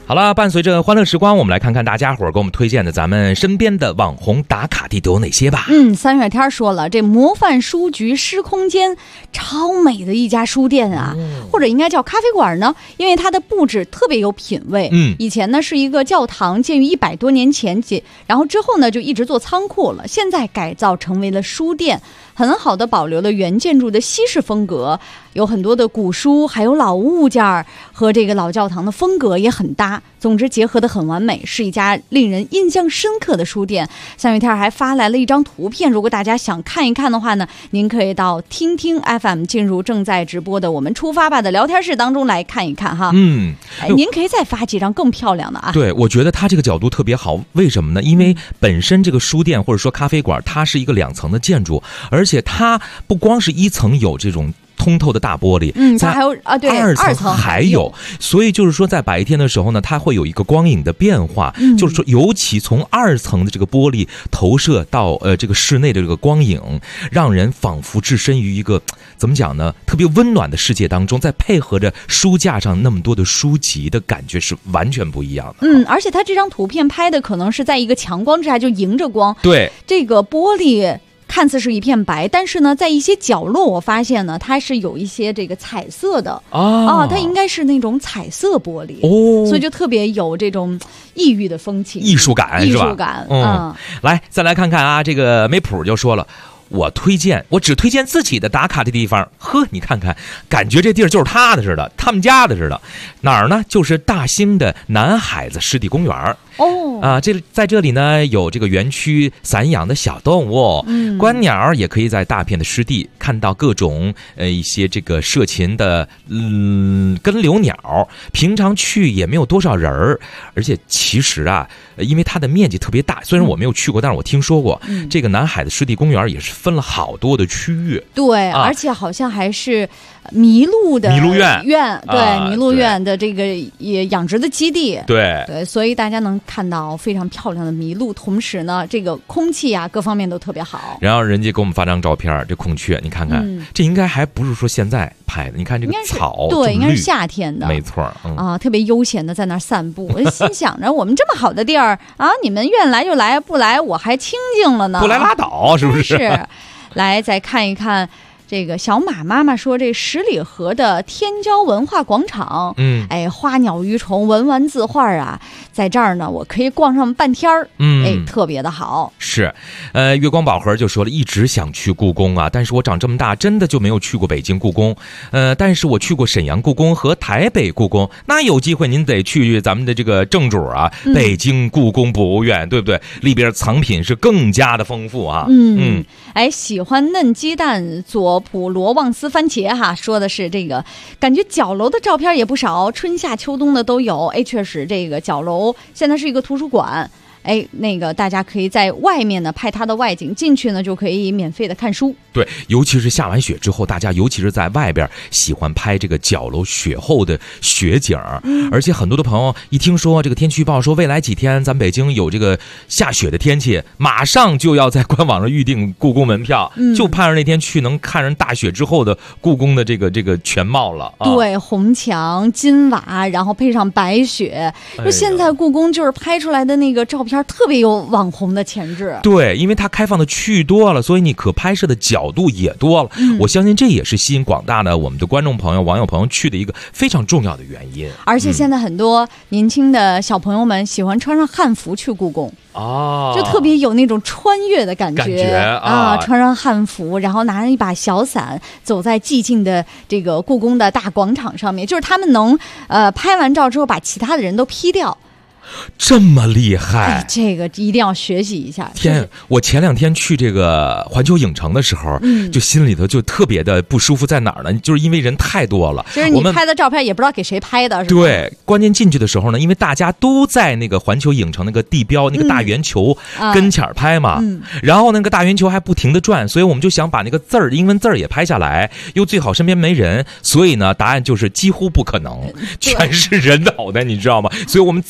好了，伴随着欢乐时光，我们来看看大家伙儿给我们推荐的咱们身边的网红打卡地都有哪些吧。 三月天说了，这模范书局诗空间超美的一家书店啊，或者应该叫咖啡馆呢，因为它的布置特别有品味。以前呢是一个教堂，建于100多年前，然后之后呢就一直做仓库了，现在改造成为了书店，很好的保留了原建筑的西式风格，有很多的古书，还有老物件和这个老教堂的风格也很搭。总之结合得很完美，是一家令人印象深刻的书店。三月天还发来了一张图片，如果大家想看一看的话呢，您可以到听听 FM 进入正在直播的我们出发吧的聊天室当中来看一看哈。您可以再发几张更漂亮的啊。 对，我觉得它这个角度特别好，为什么呢？因为本身这个书店或者说咖啡馆，它是一个2层的建筑，而且它不光是1层有这种通透的大玻璃， 它还有对 2层还有，所以就是说在白天的时候呢，它会有一个光影的变化，就是说尤其从2层的这个玻璃投射到这个室内的这个光影，让人仿佛置身于一个怎么讲呢，特别温暖的世界当中，再配合着书架上那么多的书籍的感觉是完全不一样的。 而且它这张图片拍的可能是在一个强光之下，就迎着光， 对这个玻璃看似是一片白，但是呢，在一些角落我发现呢，它是有一些这个彩色的它应该是那种彩色玻璃所以就特别有这种异域的风情， 艺术感是吧？ 艺术感。 来，再来看看啊，这个梅普就说了。我只推荐自己的打卡的地方。你看看，感觉这地儿就是他的似的，他们家的似的。哪儿呢？就是大兴的南海子湿地公园。在这里呢，有这个园区散养的小动物，观鸟也可以在大片的湿地看到各种一些这个涉禽的根瘤鸟。平常去也没有多少人儿，而且其实啊，因为它的面积特别大，虽然我没有去过，但是我听说过，这个南海的湿地公园也是分了好多的区域。 对，而且好像还是麋鹿院，对，麋鹿院的这个也养殖的基地。对，所以大家能看到非常漂亮的麋鹿，同时呢，这个空气啊各方面都特别好。 然后人家给我们发张照片，这孔雀你看看，这应该还不是说现在拍的，你看这个草， 对，应该是夏天的， 没错特别悠闲的在那儿散步。我心想着我们这么好的地儿啊，你们愿来就来，不来我还清静了呢， 不来拉倒，是不是？ 是。来再看一看这个小马妈妈说，这十里河的天骄文化广场，花鸟鱼虫、文玩字画啊，在这儿呢，我可以逛上半天儿，特别的好。 是，月光宝盒就说了，一直想去故宫啊，但是我长这么大真的就没有去过北京故宫，但是我去过沈阳故宫和台北故宫，那有机会您得去咱们的这个正主啊，北京故宫博物院，对不对？里边藏品是更加的丰富啊。 喜欢嫩鸡蛋佐普罗旺斯番茄哈，说的是这个感觉角楼的照片也不少，春夏秋冬的都有。确实这个角楼现在是一个图书馆，那个大家可以在外面呢拍它的外景，进去呢就可以免费的看书。 对，尤其是下完雪之后，大家尤其是在外边喜欢拍这个角楼雪后的雪景，而且很多的朋友一听说这个天气预报说未来几天咱北京有这个下雪的天气，马上就要在官网上预订故宫门票，就盼着那天去能看上大雪之后的故宫的这个全貌了。 对，红墙金瓦，然后配上白雪，就现在故宫就是拍出来的那个照片特别有网红的潜质。 对，因为它开放的区域多了，所以你可拍摄的角度也多了。我相信这也是吸引广大的我们的观众朋友、网友朋友去的一个非常重要的原因。 而且现在很多年轻的小朋友们喜欢穿上汉服去故宫。就特别有那种穿越的感觉啊！穿上汉服，然后拿着一把小伞，走在寂静的这个故宫的大广场上面，就是他们能拍完照之后把其他的人都P掉。 这么厉害， 这个一定要学习一下。 我前2天去这个环球影城的时候，就心里头就特别的不舒服，在哪儿呢？就是因为人太多了， 就是你拍的照片也不知道给谁拍的，是吧？ 对，关键进去的时候呢，因为大家都在那个环球影城那个地标那个大圆球跟前拍嘛，然后那个大圆球还不停的转，所以我们就想把那个字儿英文字儿也拍下来，又最好身边没人，所以呢，答案就是几乎不可能，全是人脑袋，你知道吗？所以我们怎么拍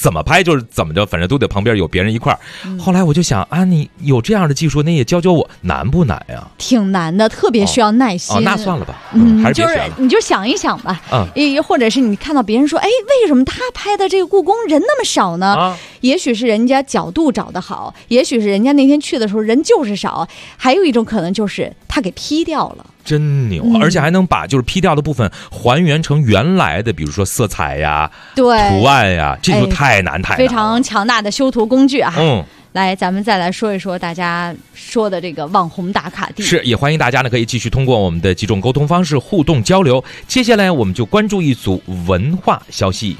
就是怎么着，反正都得旁边有别人一块儿。后来我就想啊，你有这样的技术，那也教教我，难不难呀？ 挺难的，特别需要耐心。 那算了吧，还是别学了。 你就想一想吧，或者是你看到别人说，哎，为什么他拍的这个故宫人那么少呢？也许是人家角度找得好，也许是人家那天去的时候人就是少，还有一种可能就是他给 P 掉了。 真牛，而且还能把就是 P 掉的部分还原成原来的，比如说色彩呀、 对图案呀，这就太难了。 非常强大的修图工具啊。来，咱们再来说一说大家说的这个网红打卡地。 是，也欢迎大家呢可以继续通过我们的几种沟通方式互动交流。接下来我们就关注一组文化消息。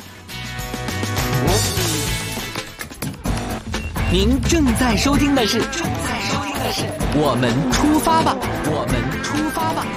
您正在收听的是我们出发吧，我们出发吧。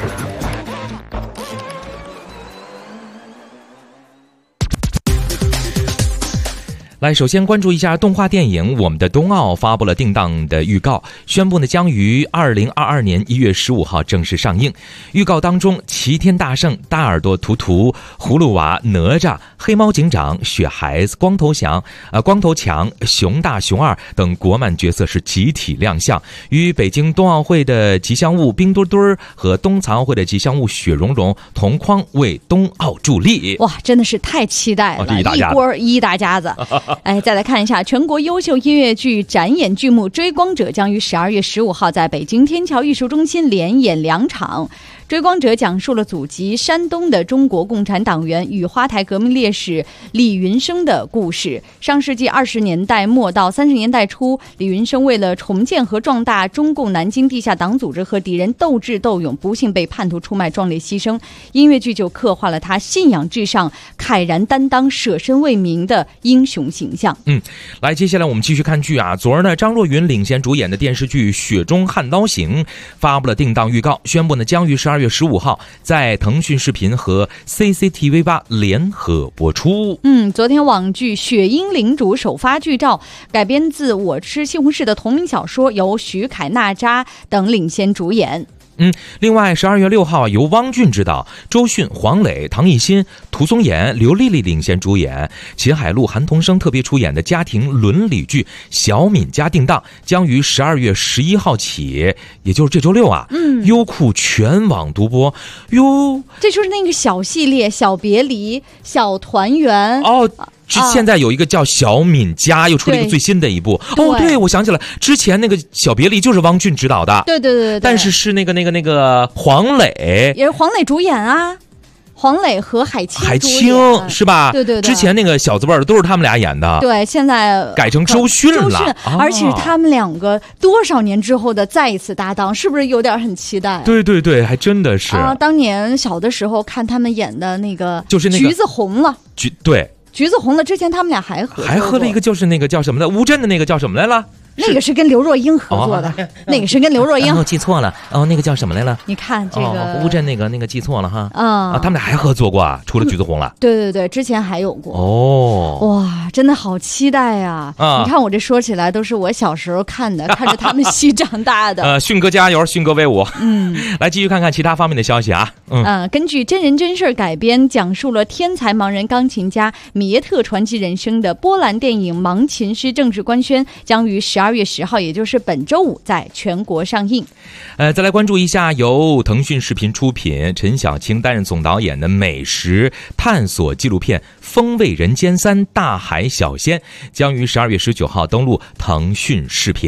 来，首先关注一下动画电影《我们的冬奥》发布了定档的预告，宣布呢将于2022年1月15号正式上映。预告当中，齐天大圣、大耳朵图图、葫芦娃、哪吒、黑猫警长、雪孩子、光头强、熊大、熊二等国漫角色是集体亮相，与北京冬奥会的吉祥物冰墩墩和冬残奥会的吉祥物雪容融同框为冬奥助力。 哇，真的是太期待了，一大家子。哎，再来看一下全国优秀音乐剧展演剧目《追光者》将于12月15号在北京天桥艺术中心连演2场。追光者讲述了祖籍山东的中国共产党员与花台革命烈士李云生的故事。上世纪20年代末到30年代初，李云生为了重建和壮大中共南京地下党组织，和敌人斗智斗勇，不幸被叛徒出卖，壮烈牺牲。音乐剧就刻画了他信仰至上、慨然担当、舍身为民的英雄形象。 来，接下来我们继续看剧啊。昨儿呢，张若昀领衔主演的电视剧《雪中悍刀行》发布了定档预告，宣布呢将于12月15号在腾讯视频和 CCTV8 联合播出。 昨天网剧《雪鹰领主》首发剧照，改编自《我吃西红柿》的同名小说，由徐凯、娜扎等领衔主演。 另外12月6号由汪俊执导，周迅、黄磊、唐艺昕、涂松岩、刘丽丽领衔主演，秦海璐、韩童生特别出演的家庭伦理剧《小敏家》定档，将于12月11号起，也就是这周六啊，优酷全网独播。 这就是那个小系列，小别离、小团圆现在有一个叫《小敏家》，又出了一个最新的一部。对，我想起来，之前那个《小别离》就是汪俊执导的。 对。 但是那个黄磊， 也是黄磊主演啊。黄磊和海清是吧？ 对。 之前那个小字辈的都是他们俩演的。 对，现在改成周迅了。 而且他们两个多少年之后的再一次搭档，是不是有点很期待？ 对，还真的是啊。当年小的时候看他们演的那个， 就是那个橘子红了。橘子红了之前他们俩还喝了一个，就是那个叫什么的，乌镇的那个叫什么来了？ 那个是跟刘若英合作的，那个是跟刘若英。 记错了，那个叫什么来了？ 你看这个乌镇那个记错了哈。他们俩还合作过啊，除了橘子红了。 对，之前还有过。哇，真的好期待呀！你看我这说起来都是我小时候看的，看着他们戏长大的。 迅哥加油，迅哥威武。来继续看看其他方面的消息啊。 根据真人真事改编，讲述了天才盲人钢琴家米耶特传奇人生的波兰电影《盲琴师》正式官宣，将于12月10号，也就是本周五在全国上映。 再来关注一下由腾讯视频出品、陈小青担任总导演的美食探索纪录片《风味人间3大海小鲜》，将于12月19号登陆腾讯视频。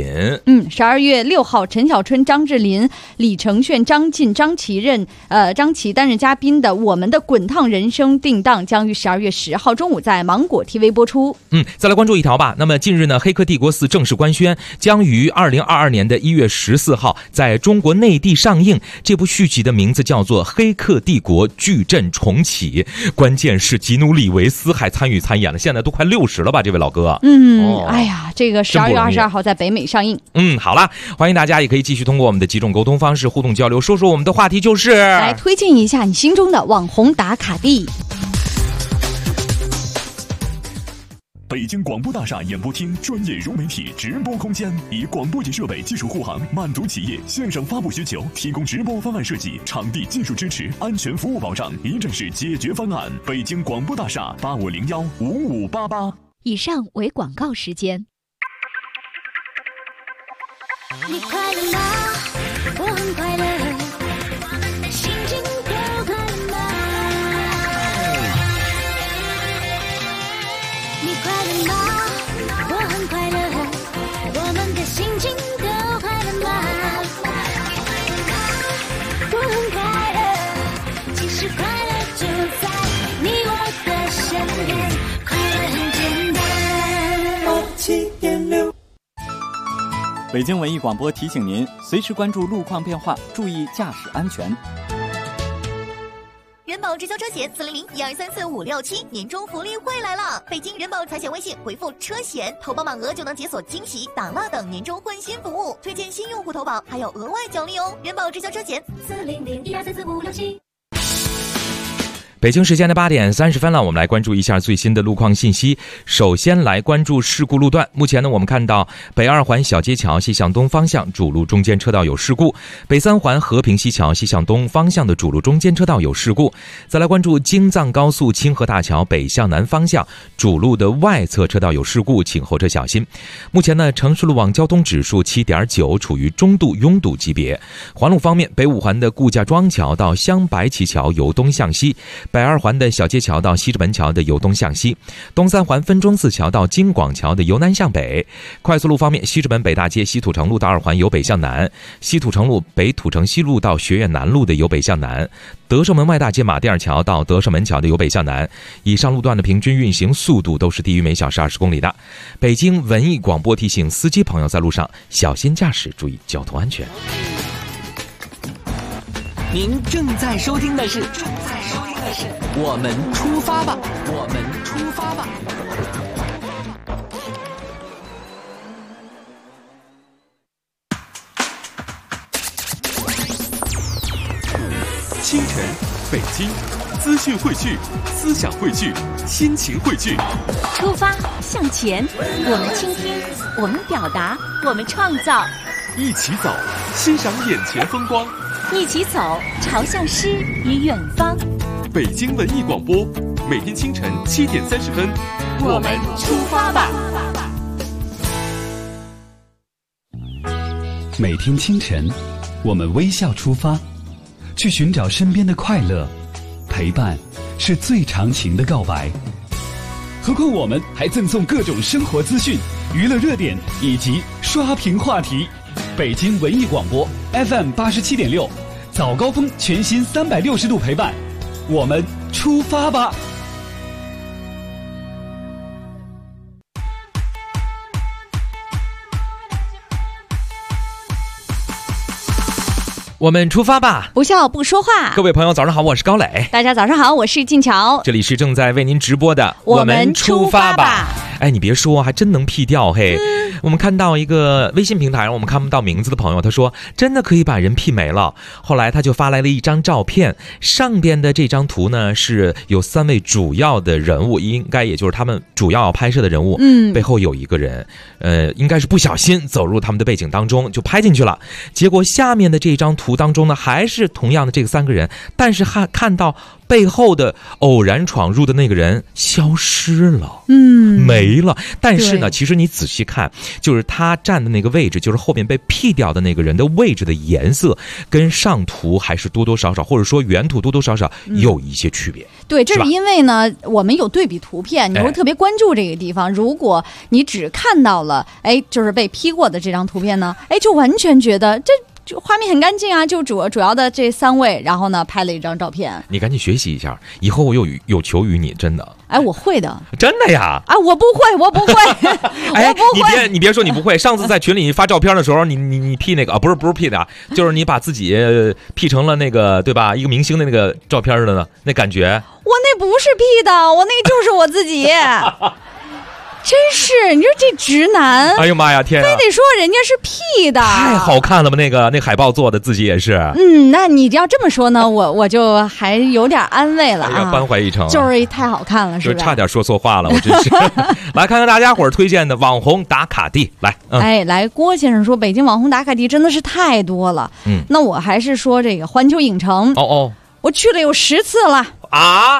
12月6号，陈小春、张智霖、李承铉、张晋、张琪担任嘉宾的《我们的滚烫人生》定档，将于12月10号中午在芒果 TV 播出。 再来关注一条吧。那么近日呢，《黑客帝国4》正式官宣，将于2022年的1月14号在中国内地上映。这部续集的名字叫做《黑客帝国矩阵重启》，关键是基努里维斯还参演了，现在都快60了吧，这位老哥。 哎呀，这个12月22号在北美上映。 好了，欢迎大家也可以继续通过我们的几种沟通方式互动交流，说说我们的话题就是来推荐一下你心中的网红打卡地。 北京广播大厦演播厅专业融媒体直播空间，以广播级设备技术护航，满足企业线上发布需求，提供直播方案设计、场地技术支持、安全服务保障，一站式解决方案。北京广播大厦85015588。 以上为广告时间。 你快乐吗？我很快乐，心情都快乐吗？你快乐吗？我很快乐，我们的心情都快乐吗？我很快乐，其实快乐就在你我的身边，快乐很简单。7.6 北京文艺广播提醒您，随时关注路况变化，注意驾驶安全。 人保直销车险400-1234567年终福利会来了！北京人保财险微信回复车险，投保满额就能解锁惊喜、打蜡等年终换新服务，推荐新用户投保还有额外奖励哦！人保直销车险400-1234567。 北京时间的8点30分了，我们来关注一下最新的路况信息。首先来关注事故路段。目前呢，我们看到北2环小街桥西向东方向主路中间车道有事故，北3环和平西桥西向东方向的主路中间车道有事故。再来关注京藏高速清河大桥北向南方向主路的外侧车道有事故，请后车小心。目前呢，城市路网交通指数7.9，处于中度拥堵级别。环路方面，北5环的顾家庄桥到镶白旗桥由东向西，北2环的小街桥到西直门桥的由东向西，东3环分钟寺桥到京广桥的由南向北。快速路方面，西直门北大街西土城路到2环由北向南，西土城路北土城西路到学院南路的由北向南，德胜门外大街马甸桥到德胜门桥的由北向南。以上路段的平均运行速度都是低于每小时20公里的。北京文艺广播提醒司机朋友在路上小心驾驶，注意交通安全。 您正在收听的是我们出发吧，我们出发吧。 清晨，北京，资讯汇聚，思想汇聚，心情汇聚。 出发向前，我们倾听，我们表达，我们创造。 一起走，欣赏眼前风光。 一起走，朝向诗与远方。 北京文艺广播，每天清晨7点30分，我们出发吧。 每天清晨，我们微笑出发，去寻找身边的快乐。陪伴是最长情的告白。何况我们还赠送各种生活资讯、娱乐热点以及刷屏话题。北京文艺广播 FM 87.6，早高峰全新360度陪伴，我们出发吧。 我们出发吧， 不笑不说话。 各位朋友早上好，我是高磊。 大家早上好，我是静乔。 这里是正在为您直播的我们出发吧。哎，你别说，还真能 P 掉嘿。我们看到一个微信平台上我们看不到名字的朋友，他说真的可以把人 P 没了。后来他就发来了一张照片，上边的这张图呢是有3位主要的人物，应该也就是他们主要拍摄的人物。背后有一个人，应该是不小心走入他们的背景当中就拍进去了。结果下面的这张图当中呢，还是同样的这个3个人，但是看到背后的偶然闯入的那个人消失了，没了。但是呢，其实你仔细看，就是他站的那个位置，就是后面被 P 掉的那个人的位置的颜色，跟上图还是多多少少，或者说原图多多少少有一些区别。 对，这是因为呢，我们有对比图片，你会特别关注这个地方。如果你只看到了，就是被 P 过的这张图片呢，就完全觉得就画面很干净啊，就主要的这3位，然后呢拍了一张照片。 你赶紧学习一下，以后我有求于你，真的。 我会的， 真的呀！ 我不会，我不会，我不会。 你别说你不会。上次在群里发照片的时候，你 P 那个不是 P 的，就是你把自己 P 成了那个对吧？一个明星的那个照片的呢，那感觉。 我那不是 P 的，我那就是我自己。真是，你说这直男， 哎呦妈呀，天啊， 非得说人家是 P 的， 太好看了吧？那海报做的自己也是。 那你要这么说呢，我就还有点安慰了啊， 扳回一城， 就是太好看了，是吧？ 就差点说错话了，我真是。来看看大家伙推荐的网红打卡地，来， 来，郭先生说北京网红打卡地真的是太多了，那我还是说这个环球影城，我去了有10次了啊。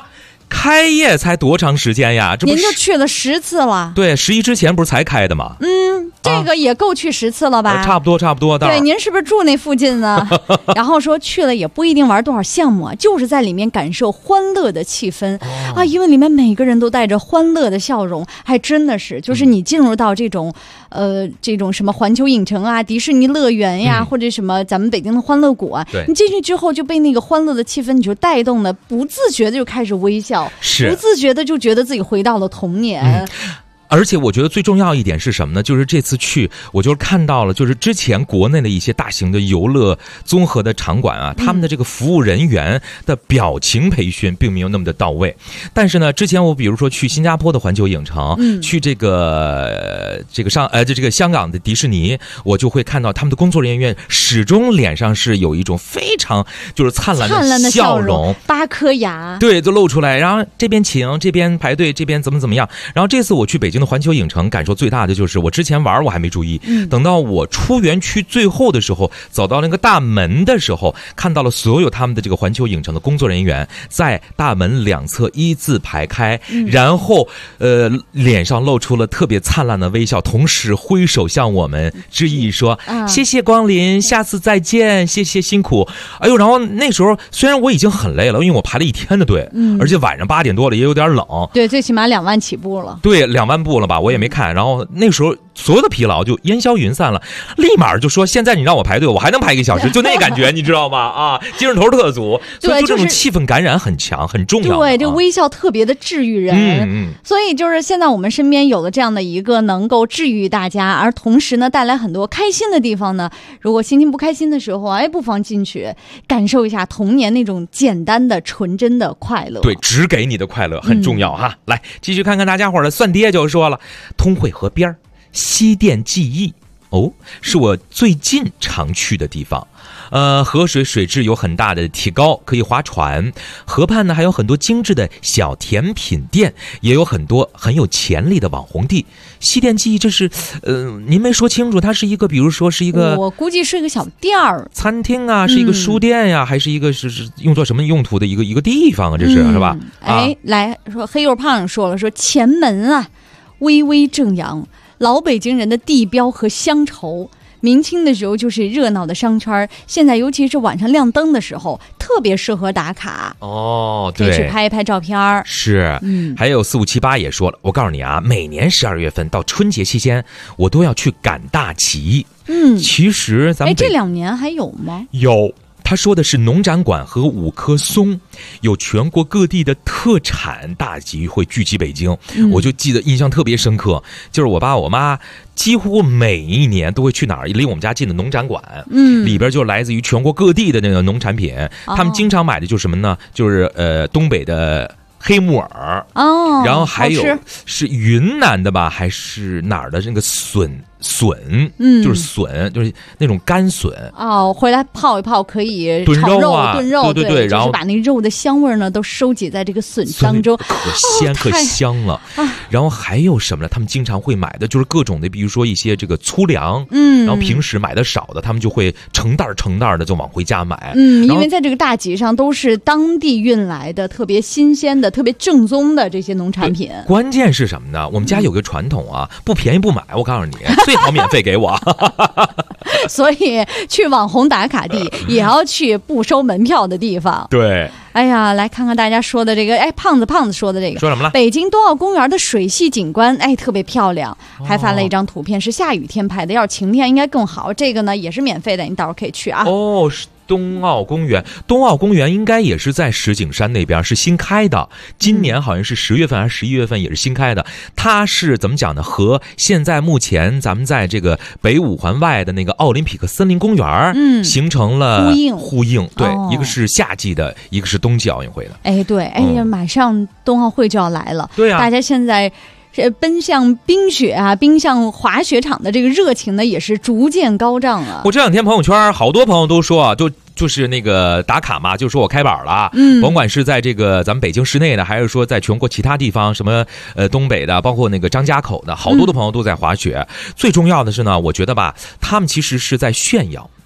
开业才多长时间呀？这不您就去了10次了。 对，11之前不是才开的吗？ 这个也够去10次了吧？ 差不多。 对，您是不是住那附近呢？然后说去了也不一定玩多少项目啊，就是在里面感受欢乐的气氛啊，因为里面每个人都带着欢乐的笑容，还真的是，就是你进入到这种什么环球影城啊、迪士尼乐园呀，或者什么咱们北京的欢乐谷啊，你进去之后就被那个欢乐的气氛你就带动的，不自觉的就开始微笑，不自觉的就觉得自己回到了童年。 而且我觉得最重要一点是什么呢？就是这次去，我就看到了，就是之前国内的一些大型的游乐综合的场馆啊，他们的这个服务人员的表情培训并没有那么的到位。但是呢，之前我比如说去新加坡的环球影城，去这个香港的迪士尼，我就会看到他们的工作人员始终脸上是有一种非常就是灿烂的笑容 ，8颗牙， 对，就露出来。然后这边请，这边排队，这边怎么样。然后这次我去北京的环球影城，感受最大的就是我之前玩我还没注意，等到我出园区最后的时候，走到那个大门的时候，看到了所有他们的这个环球影城的工作人员在大门两侧一字排开，然后脸上露出了特别灿烂的微笑，同时挥手向我们致意说谢谢光临，下次再见，谢谢辛苦。哎呦，然后那时候虽然我已经很累了，因为我排了1天的队，而且晚上8点多了也有点冷， 对，最起码2万起步了， 对，2万步了吧，我也没看。然后那时候所有的疲劳就烟消云散了，立马就说现在你让我排队，我还能排1个小时，就那感觉你知道吗？啊，精神头特足，所以就这种气氛感染很强，很重要。 对，这微笑特别的治愈人。所以就是现在我们身边有了这样的一个能够治愈大家，而同时呢带来很多开心的地方呢。如果心情不开心的时候，不妨进去感受一下童年那种简单的纯真的快乐。 对，只给你的快乐很重要哈。来，继续看看大家伙的算爹就说了，通惠河边西滇记忆是我最近常去的地方。河水水质有很大的提高，可以划船。河畔呢还有很多精致的小甜品店，也有很多很有潜力的网红地。西滇记忆这是您没说清楚，它是一个比如说是一个， 我估计是一个小店儿、 餐厅啊，是一个书店呀，还是一个是用作什么用途的一个地方啊？这是是吧？ 来说黑幼胖说了，说前门啊，微微正阳，老北京人的地标和乡愁。明清的时候就是热闹的商圈，现在尤其是晚上亮灯的时候，特别适合打卡。对，可以去拍一拍照片。 是，还有4578也说了，我告诉你啊，每年12月份到春节期间，我都要去赶大集。其实咱们这2年还有吗？ 有。他说的是农展馆和5棵松，有全国各地的特产大集会聚集北京。我就记得印象特别深刻，就是我爸我妈几乎每一年都会去哪儿，离我们家近的农展馆，里边就来自于全国各地的那个农产品，他们经常买的就是什么呢？就是东北的黑木耳然后还有是云南的吧，还是哪儿的那个笋，就是笋，就是那种干笋回来泡一泡可以炖肉啊， 炖肉， 对，然后就是把那肉的香味呢都收集在这个笋当中， 可香了。然后还有什么呢？他们经常会买的就是各种的，比如说一些这个粗粮，然后平时买的少的，他们就会成袋的就往回家买。 因为在这个大集上都是当地运来的，特别新鲜的、特别正宗的这些农产品。 关键是什么呢？我们家有个传统啊，不便宜不买，我告诉你。最好免费给我。 所以去网红打卡地也要去不收门票的地方。 对， 哎呀，来看看大家说的这个，胖子说的这个， 说什么了？ 北京冬奥公园的水系景观，特别漂亮，还发了一张图片，是下雨天拍的，要是晴天应该更好。这个呢也是免费的，你到时候可以去啊。 是冬奥公园应该也是在石景山那边，是新开的，今年好像是10月份还是11月份也是新开的。它是怎么讲呢？和现在目前咱们在这个北5环外的那个奥林匹克森林公园形成了呼应。对，一个是夏季的，一个是冬季奥运会的。 对，马上冬奥会就要来了。 对啊， 大家现在奔向冰雪啊，奔向滑雪场的这个热情呢，也是逐渐高涨了。 我这2天朋友圈好多朋友都说啊，就是那个打卡嘛，就说我开板了，甭管是在这个咱们北京市内的，还是说在全国其他地方，什么东北的，包括那个张家口的，好多的朋友都在滑雪。最重要的是呢，我觉得吧，他们其实是在炫耀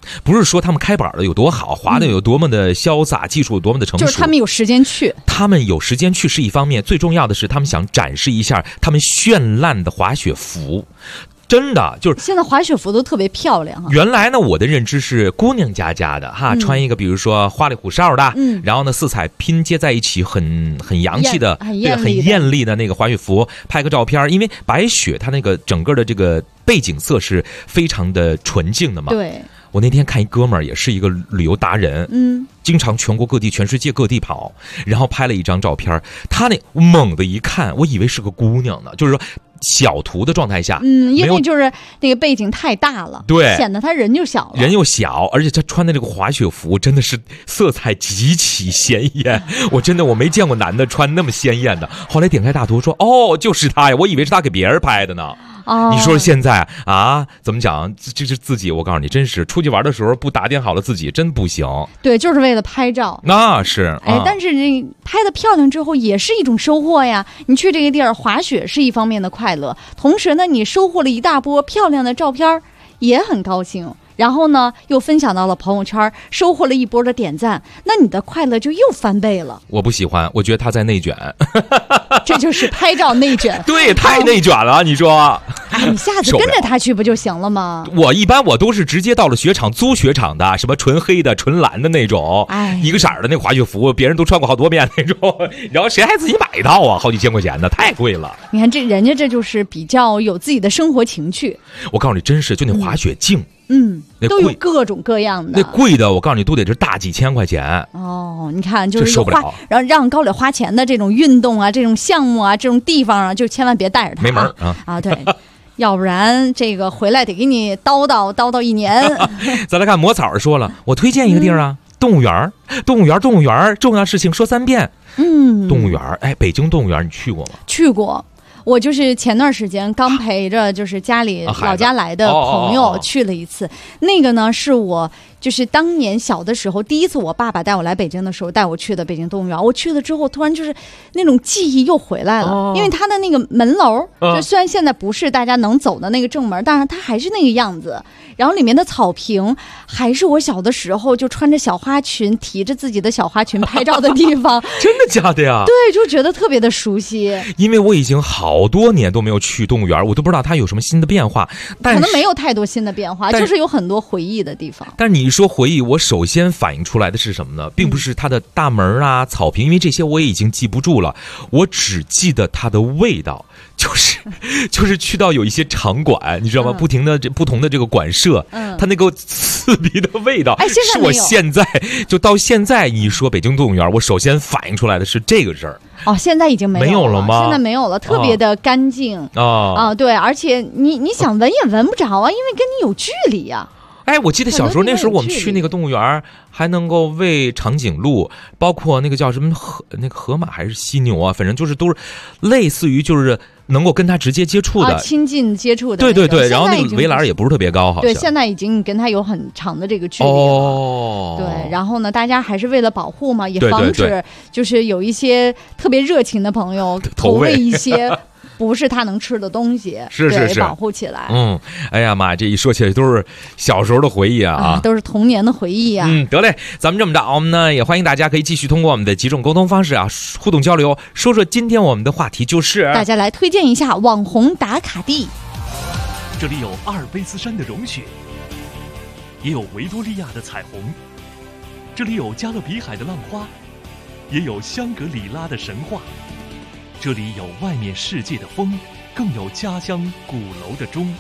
不是说他们开板的有多好，滑的有多么的潇洒，技术有多么的成熟， 就是他们有时间去， 他们有时间去是一方面，最重要的是他们想展示一下他们绚烂的滑雪服。真的就是现在滑雪服都特别漂亮原来呢，我的认知是姑娘家的哈，穿一个比如说花里胡哨的，然后呢色彩拼接在一起，很洋气的，对，很艳丽的那个滑雪服，拍个照片。因为白雪它那个整个的这个背景色是非常的纯净的嘛。 对。 我那天看一哥们儿，也是一个旅游达人，经常全国各地、全世界各地跑，然后拍了一张照片。他那猛的一看，我以为是个姑娘呢，就是说小图的状态下， 因为就是那个背景太大了， 对， 显得他人就小了， 人又小，而且他穿的这个滑雪服真的是色彩极其鲜艳，我没见过男的穿那么鲜艳的。后来点开大图说，哦，就是他呀，我以为是他给别人拍的呢。你说现在啊，怎么讲？这是自己，我告诉你，真是出去玩的时候不打点好了自己，真不行。 对，就是为了拍照。 那是， 但是这拍的漂亮之后也是一种收获呀。你去这个地儿滑雪是一方面的快乐，同时呢，你收获了一大波漂亮的照片，也很高兴。然后呢，又分享到了朋友圈，收获了一波的点赞，那你的快乐就又翻倍了。 我不喜欢，我觉得他在内卷， 这就是拍照内卷。 对，太内卷了，你说。 你下次跟着他去不就行了吗？ 我都是直接到了雪场租雪场的，什么纯黑的、纯蓝的那种，一个色的那个滑雪服，别人都穿过好多遍那种，然后谁还自己买一套啊？好几千块钱的，太贵了。 你看人家这就是比较有自己的生活情趣。 我告诉你，真是就那滑雪镜。 都有各种各样的， 那贵的我告诉你都得是大几千块钱哦。你看，就是然后让高磊花钱的这种运动啊、这种项目啊、这种地方啊，就千万别带着他， 没门啊！ 对，要不然这个回来得给你叨叨1年。 再来看魔草说了，我推荐一个地儿啊，动物园，重要事情说3遍。动物园，北京动物园你去过吗？ 去过。我就是前段时间刚陪着就是家里老家来的朋友去了一次，那个呢是我就是当年小的时候第一次我爸爸带我来北京的时候带我去的北京动物园。我去了之后突然就是那种记忆又回来了，因为它的那个门楼就虽然现在不是大家能走的那个正门，但是它还是那个样子，然后里面的草坪还是我小的时候就穿着小花裙提着自己的小花裙拍照的地方。 真的假的呀？ 对，就觉得特别的熟悉， 因为我已经好多年都没有去动物园，我都不知道它有什么新的变化。但可能没有太多新的变化，就是有很多回忆的地方。 但是你说回忆，我首先反映出来的是什么呢？并不是它的大门啊、草坪，因为这些我也已经记不住了，我只记得它的味道，就是去到有一些场馆，你知道吗？不同的这个馆舍，它那个刺鼻的味道，是我现在就到现在你说北京动物园，我首先反映出来的是这个事儿。 现在已经没有了吗？ 现在没有了，特别的干净对，而且你想闻也闻不着啊，因为跟你有距离呀。 我记得小时候那时候我们去那个动物园，还能够喂长颈鹿，包括那个叫什么河马还是犀牛啊，反正就是都是类似于就是能够跟它直接接触的， 亲近接触的。 对，然后那个围栏也不是特别高，好像。 对，现在已经跟它有很长的这个距离了。对，然后呢，大家还是为了保护嘛，也防止就是有一些特别热情的朋友投喂一些不是他能吃的东西， 是保护起来。 哎呀妈，这一说起来都是小时候的回忆啊， 都是童年的回忆啊。 得嘞，咱们这么着，我们呢也欢迎大家可以继续通过我们的几种沟通方式啊，互动交流，说今天我们的话题就是大家来推荐一下网红打卡地。 这里有阿尔卑斯山的融雪，也有维多利亚的彩虹，这里有加勒比海的浪花，也有香格里拉的神话。这里有外面世界的风，更有家乡鼓楼的钟。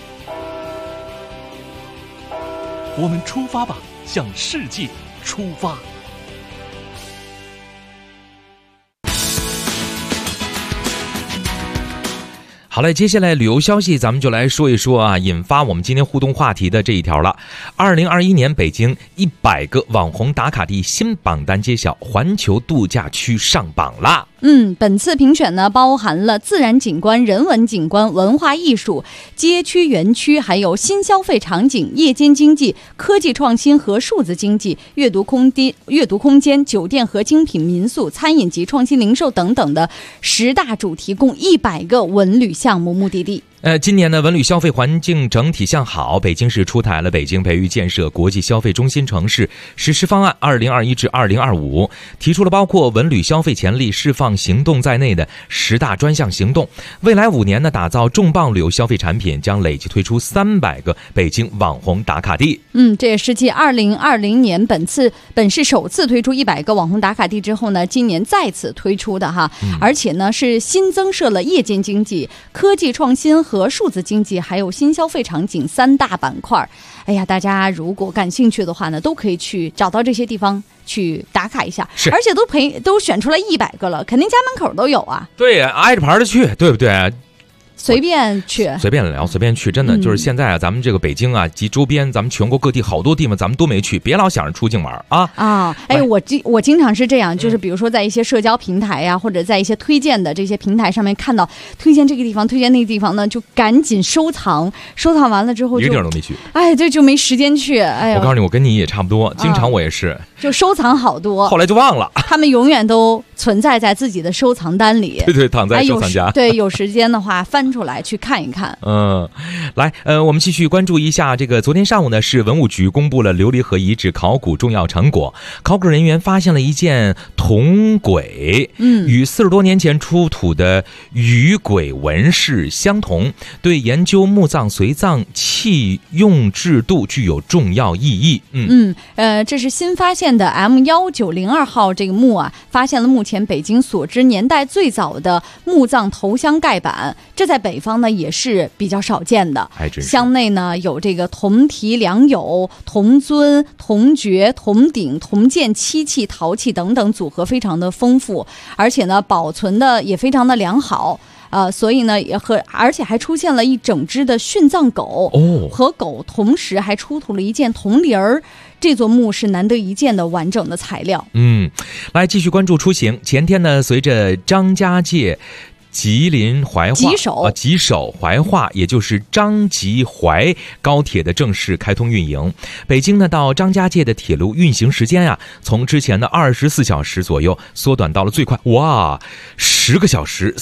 我们出发吧，向世界出发。 好嘞，接下来旅游消息咱们就来说一说啊，引发我们今天互动话题的这一条了。2021年北京100个网红打卡地新榜单揭晓，环球度假区上榜啦。 本次评选呢，包含了自然景观、人文景观、文化艺术、街区园区，还有新消费场景、夜间经济、科技创新和数字经济、阅读空间、酒店和精品民宿、餐饮及创新零售等等的10大主题，共100个文旅项目目的地。 今年呢，文旅消费环境整体向好，北京市出台了《北京培育建设国际消费中心城市实施方案（2021至2025）》，提出了包括文旅消费潜力释放行动在内的10大专项行动。未来5年呢，打造重磅旅游消费产品，将累计推出300个北京网红打卡地。 这也是继2020年本市首次推出100个网红打卡地之后呢，今年再次推出的哈，而且呢是新增设了夜间经济、科技创新和数字经济，还有新消费场景3大板块。哎呀，大家如果感兴趣的话呢，都可以去找到这些地方去打卡一下，而且都选出来100个了，肯定家门口都有啊。 对呀，挨着牌的去，对不对？ 随便去， 随便聊，随便去，真的就是现在啊，咱们这个北京啊及周边，咱们全国各地好多地方咱们都没去，别老想着出境玩啊！ 哎，我经常是这样，就是比如说在一些社交平台呀，或者在一些推荐的这些平台上面看到推荐这个地方、推荐那个地方呢，就赶紧收藏，收藏完了之后就一个地儿都没去， 哎，对，就没时间去。哎， 我告诉你，我跟你也差不多，经常我也是， 就收藏好多， 后来就忘了， 他们永远都存在在自己的收藏单里， 对，躺在收藏夹。 对，有时间的话翻出来去看一看。 来，我们继续关注一下这个。昨天上午呢，市文物局公布了琉璃河遗址考古重要成果。考古人员发现了一件铜簋，与40多年前出土的鱼簋纹饰相同，对研究墓葬随葬器用制度具有重要意义。 这是新发现的 M1902号这个墓啊，发现了目前北京所知年代最早的墓葬头箱盖板，这在北方呢也是比较少见的。箱内呢有这个铜题梁友、铜尊、铜爵、铜鼎、铜剑、漆器、陶器等等，组合非常的丰富，而且呢保存的也非常的良好。所以呢，而且还出现了一整只的殉葬狗，和狗同时还出土了一件铜铃儿。这座墓是难得一见的完整的材料。 来继续关注出行。前天呢，随着张家界吉林怀化吉首怀化，也就是张吉怀高铁的正式开通运营。北京呢到张家界的铁路运行时间从之前的24小时左右缩短到了最快10个小时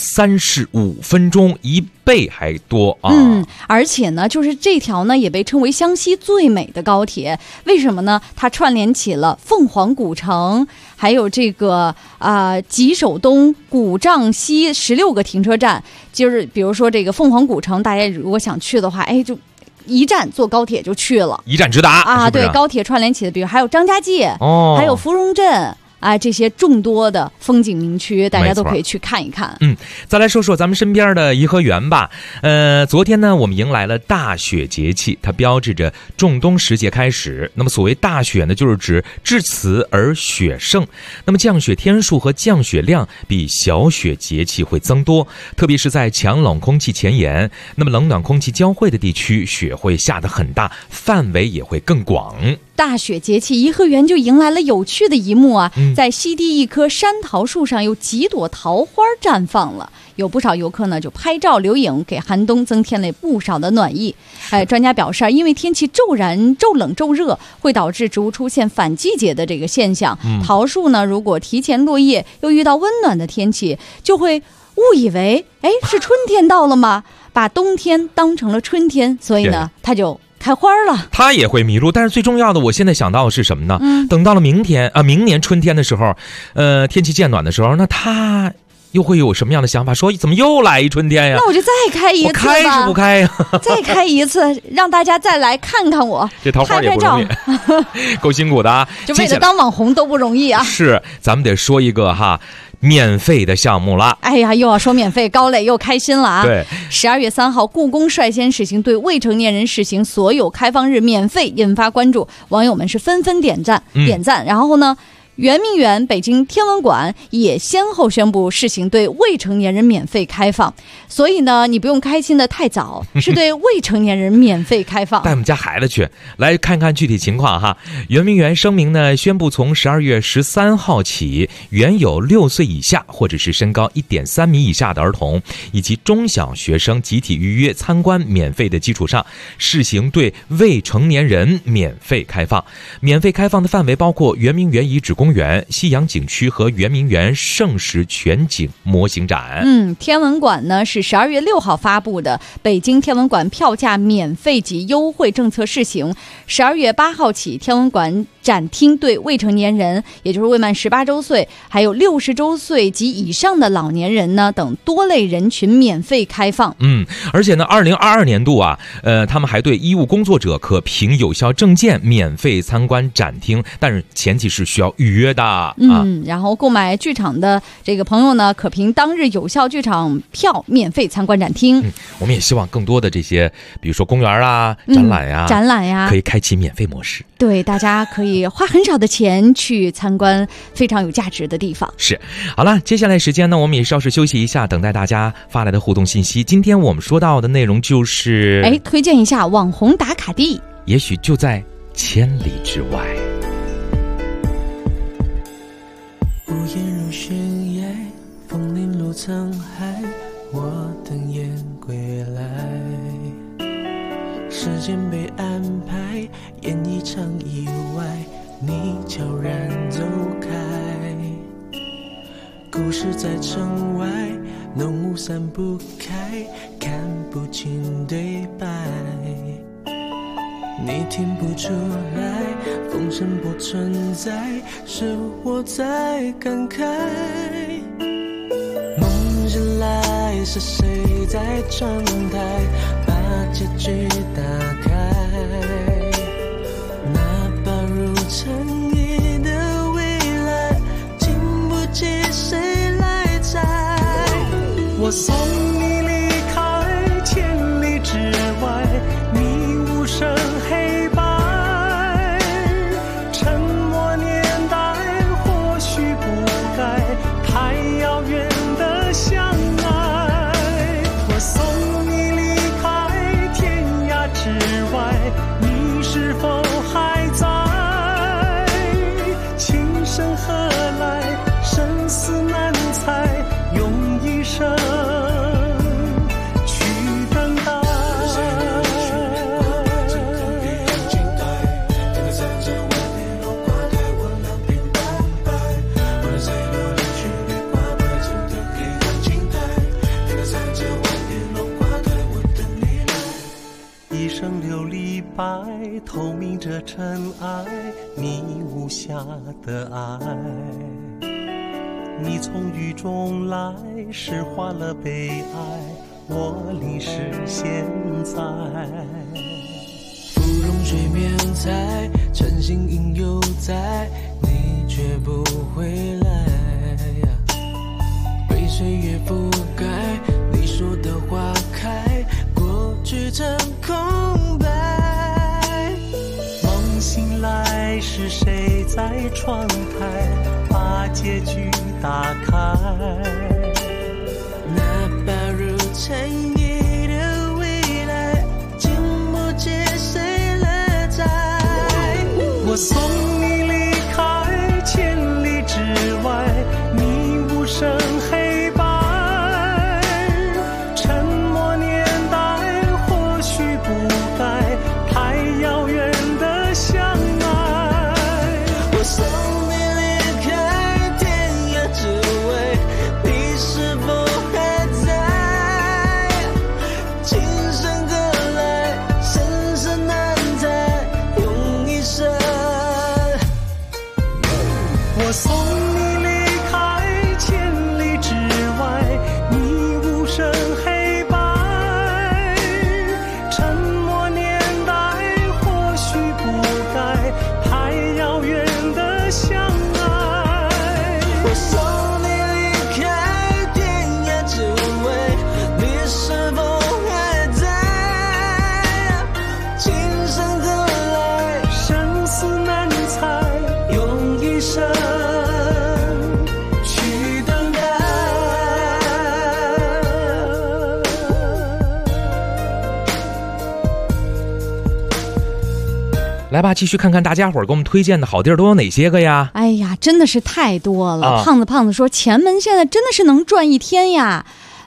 35分钟，1倍还多啊！ 而且呢，就是这条呢也被称为湘西最美的高铁。为什么呢？它串联起了凤凰古城，还有这个吉首东、古丈西16个停车站。就是比如说这个凤凰古城，大家如果想去的话，就一站坐高铁就去了， 一站直达啊！对，高铁串联起的，比如还有张家界，还有芙蓉镇。这些众多的风景名区，大家都可以去看一看。 再来说说咱们身边的颐和园吧。昨天呢，我们迎来了大雪节气，它标志着仲冬时节开始。那么所谓大雪呢，就是指至此而雪盛。那么降雪天数和降雪量比小雪节气会增多，特别是在强冷空气前沿，那么冷暖空气交汇的地区，雪会下得很大，范围也会更广。 大雪节气，颐和园就迎来了有趣的一幕啊！在西堤一棵山桃树上有几朵桃花绽放了，有不少游客呢就拍照留影，给寒冬增添了不少的暖意。专家表示，因为天气骤冷骤热，会导致植物出现反季节的这个现象。桃树呢，如果提前落叶，又遇到温暖的天气，就会误以为是春天到了吗？把冬天当成了春天，所以呢，它就开花了， 它也会迷路。但是最重要的，我现在想到的是什么呢？等到了明年春天的时候，天气渐暖的时候，那它又会有什么样的想法？说怎么又来一春天呀？ 那我就再开一次吧。我开是不开呀？ 再开一次，让大家再来看看我。 这桃花也不容易，够辛苦的啊！ 就为了当网红都不容易啊。 是，咱们得说一个免费的项目了。 哎呀，又要说免费，高磊又开心了啊！ 对 ，12月3号，故宫率先实行对未成年人实行所有开放日免费，引发关注，网友们是纷纷点赞。然后呢，圆明园、北京天文馆也先后宣布试行对未成年人免费开放，所以呢，你不用开心的太早，是对未成年人免费开放。 带我们家孩子去，来看看具体情况哈。圆明园声明呢，宣布从12月13号起，原有6岁以下或者是身高1.3米以下的儿童以及中小学生集体预约参观免费的基础上，试行对未成年人免费开放。免费开放的范围包括圆明园遗址公公园、西洋景区和圆明园盛世全景模型展。 天文馆呢是12月6号发布的北京天文馆票价免费及优惠政策试行。12月8号起，天文馆展厅对未成年人，也就是未满18周岁，还有60周岁及以上的老年人呢等多类人群免费开放。 而且呢，2022年度啊，他们还对医务工作者可凭有效证件免费参观展厅，但是前提是需要预约的。 然后购买剧场的这个朋友呢，可凭当日有效剧场票免费参观展厅。 我们也希望更多的这些，比如说公园啊、展览呀，可以开启免费模式。 对，大家可以花很少的钱去参观非常有价值的地方。 是，好了，接下来时间呢，我们也稍事休息一下，等待大家发来的互动信息。今天我们说到的内容就是， 推荐一下网红打卡地， 也许就在千里之外。 无言如悬崖，风铃落沧海，我等雁归来。时间被安排，演一场意外，你悄然走开。故事在城外，浓雾散不开，看不清对白。你听不出来，风声不存在，是我在感慨。梦醒来，是谁在窗台把结局打开？哪怕如尘埃的未来，经不起谁来摘。我送你离开千里之外，你无声黑白，沉默年代或许不该太遥远的相爱。我送你离开天涯之外，你是否还在？情深何来，生死难猜，用一生去等待。一生琉璃白，透明着尘埃，你无瑕的爱。你从雨中来，诗化了悲哀，我淋湿现在。芙蓉水面采，晨星影犹在，你却不回来。被岁月覆盖，你说的花开，过去成空白。梦醒来，是谁在窗台把结局打开？哪怕如尘埃的未来，经不起谁来摘。我送你离开千里之外，你无声黑白，沉默年代或许不该太遥远的相爱。我送你离开天涯之外，你是否还在？情深何来，生死难猜，用一生。我送你离开千里之外，你无声黑白，沉默年代或许不该太遥远的相爱。我送你离开天涯之外，你是否还在？情深何来，生死难猜，用一生去等待。 来吧，继续看看大家伙儿给我们推荐的好地儿都有哪些个呀？ 哎呀，真的是太多了。胖子说前门现在真的是能转一天呀。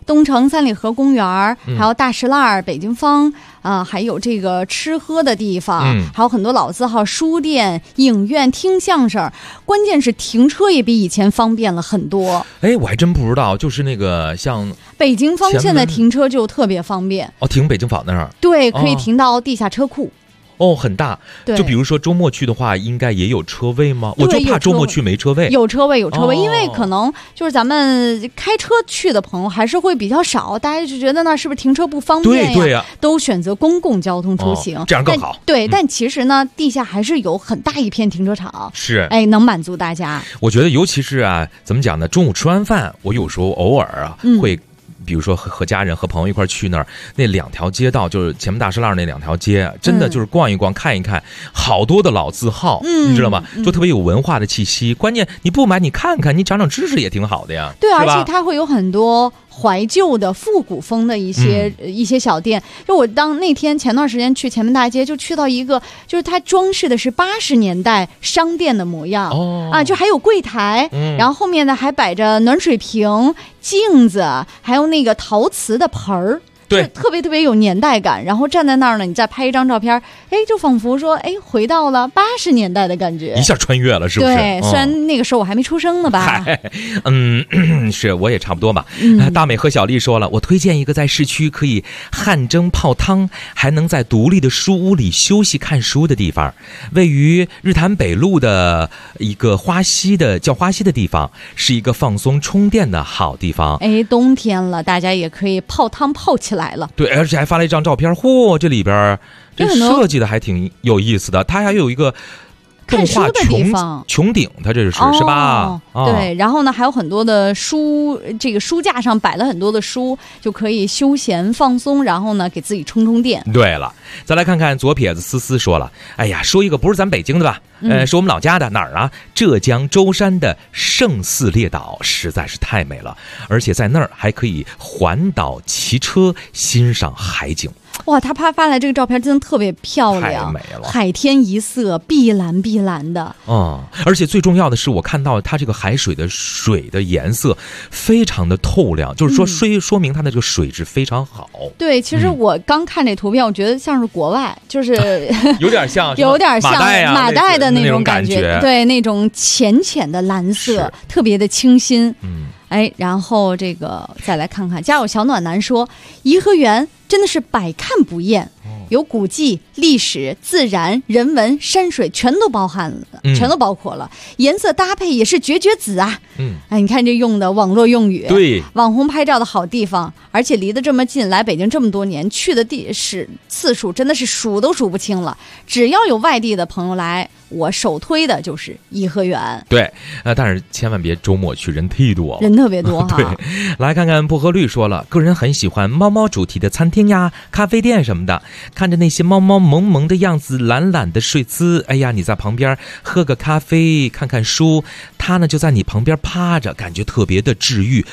东城三里河公园，还有大石栏、北京坊还有这个吃喝的地方，还有很多老字号书店、影院、听相声。关键是停车也比以前方便了很多。 哎，我还真不知道，就是那个像北京坊现在停车就特别方便。 停北京坊那儿。 对，可以停到地下车库。 很大。就比如说周末去的话，应该也有车位吗？我就怕周末去没车位。 有车位，因为可能就是咱们开车去的朋友还是会比较少，大家就觉得那是不是停车不方便呀？ 对呀， 都选择公共交通出行， 这样更好。 对，但其实呢，地下还是有很大一片停车场， 是， 能满足大家。 我觉得尤其是怎么讲呢？中午吃完饭，我有时候偶尔会。比如说和家人和朋友一块去那儿，那2条街道就是前门大石栏那2条街，真的就是逛一逛看一看，好多的老字号，你知道吗？就特别有文化的气息。关键你不买你看看，你长长知识也挺好的呀。 对，而且它会有很多怀旧的复古风的一些小店。就我那天前段时间去前门大街，就去到一个，就是它装饰的是80年代商店的模样，就还有柜台，然后后面呢还摆着暖水瓶、镜子，还有那个陶瓷的盆儿。对，特别特别有年代感。然后站在那儿呢，你再拍一张照片，就仿佛说，回到了80年代的感觉， 一下穿越了，是不是？ 对，虽然那个时候我还没出生呢吧。 是，我也差不多吧。大美和小丽说了，我推荐一个在市区可以汗蒸泡汤，还能在独立的书屋里休息看书的地方，位于日坛北路的一个叫花溪的地方，是一个放松充电的好地方。 冬天了，大家也可以泡汤泡起来。 对，而且还发了一张照片，这里边这设计的还挺有意思的，它还有一个看书的地方， 穹顶，它这是吧？ 对，然后呢还有很多的书，这个书架上摆了很多的书，就可以休闲放松，然后呢给自己充电。 对了，再来看看左撇子思思说了，哎呀，说一个不是咱北京的吧，是我们老家的，哪儿啊？浙江舟山的胜似列岛实在是太美了，而且在那儿还可以环岛骑车欣赏海景。 哇，他发来这个照片真的特别漂亮， 太美了， 海天一色，碧蓝碧蓝的。 而且最重要的是，我看到它这个海水的颜色非常的透亮，就是说明它的这个水质非常好。 对，其实我刚看这图片，我觉得像是国外，就是有点像马代的那种感觉，对，那种浅浅的蓝色，特别的清新。然后这个再来看看，家有小暖男说，颐和园真的是百看不厌，有古迹、历史、自然、人文、山水全都包括了，颜色搭配也是绝子啊。你看这用的网络用语， 对， 网红拍照的好地方，而且离得这么近，来北京这么多年，去的次数真的是数都数不清了。只要有外地的朋友来，我首推的就是颐和园。 对，但是千万别周末去，人忒多了， 人特别多哈。 对，来看看薄荷绿说了，个人很喜欢猫猫主题的餐厅呀、咖啡店什么的，看着那些猫猫萌萌的样子，懒懒的睡姿，哎呀，你在旁边喝个咖啡，看看书，它呢就在你旁边趴着，感觉特别的治愈。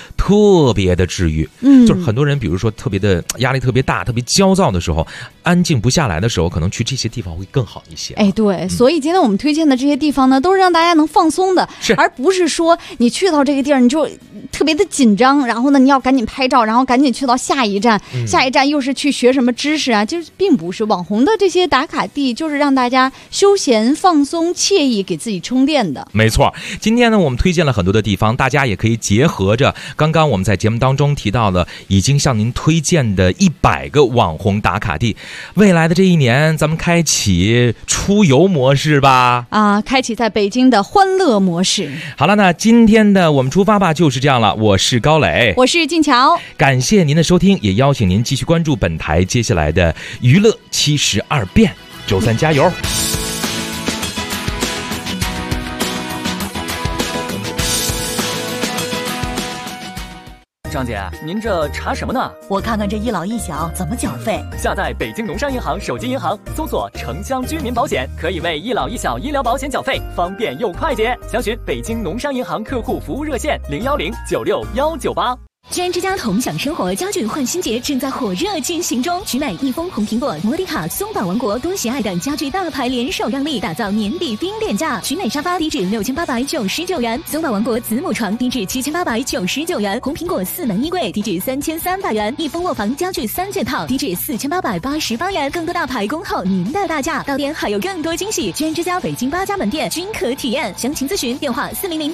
就是很多人，比如说特别的压力特别大、特别焦躁的时候，安静不下来的时候，可能去这些地方会更好一些。 对，所以今天我们推荐的这些地方呢，都是让大家能放松的，而不是说你去到这个地儿你就特别的紧张，然后呢你要赶紧拍照，然后赶紧去到下一站，下一站又是去学什么知识啊，就是并不是网红的这些打卡地，就是让大家休闲放松惬意，给自己充电的。 没错，今天呢我们推荐了很多的地方，大家也可以结合着刚刚我们在节目当中提到的已经向您推荐的100个网红打卡地，未来的这一年咱们开启出游模式吧， 开启在北京的欢乐模式。 好了，那今天的我们出发吧就是这样了，我是高磊， 我是静乔， 感谢您的收听，也邀请您继续关注本台接下来的娱乐72变，周三加油。 张姐，您这查什么呢？ 我看看这一老一小怎么缴费。 下载北京农商银行手机银行，搜索城乡居民保险，可以为一老一小医疗保险缴费，方便又快捷。详询北京农商银行客户服务热线010961198。 居然之家同享生活家具换新节正在火热进行中，取买益丰、红苹果、摩迪卡、松宝王国、多喜爱等家具大牌联手让利，打造年底冰点价。取买沙发低至6899元，松宝王国子母床低至7899元，红苹果4门衣柜低至3300元，益丰卧房家具3件套低至4888元。更多大牌恭候您的大驾，到店还有更多惊喜。居然之家北京8家门店均可体验，详情咨询电话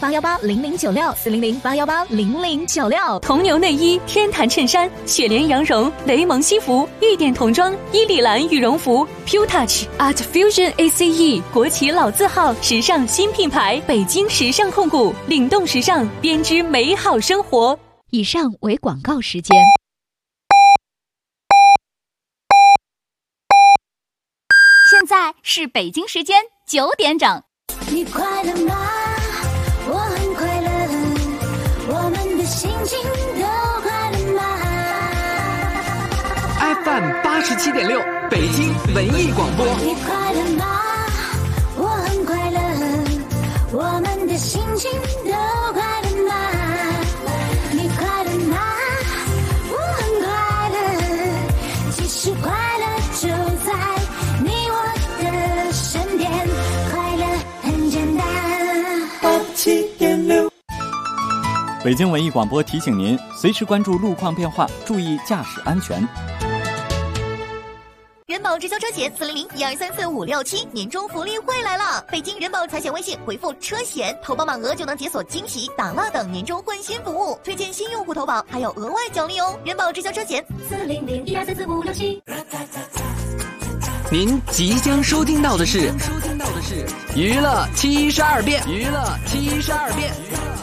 400-818-0096，400-818-0096。 铜牛内衣、天坛衬衫、雪莲羊绒、雷蒙西服、玉点童装、伊丽兰羽绒服、Pure Touch Art Fusion ACE 国企老字号，时尚新品牌，北京时尚控股，领动时尚，编织美好生活。 以上为广告时间。现在是北京时间9点整。 你快乐吗？我很快乐，我们的心情都快乐吗 ？FM 87.6，北京文艺广播。 你快乐吗？我很快乐，我们的心情都快乐吗？你快乐吗？我很快乐，其实快乐就在你我的身边，快乐很简单。87.6。 北京文艺广播提醒您，随时关注路况变化，注意驾驶安全。 人保直销车险400-1234567年终福利会来了！北京人保财险微信回复车险，投保满额就能解锁惊喜、打蜡等年终换新服务，推荐新用户投保还有额外奖励哦！人保直销车险 400-1234567。 您即将收听到的是娱乐72变，娱乐72变。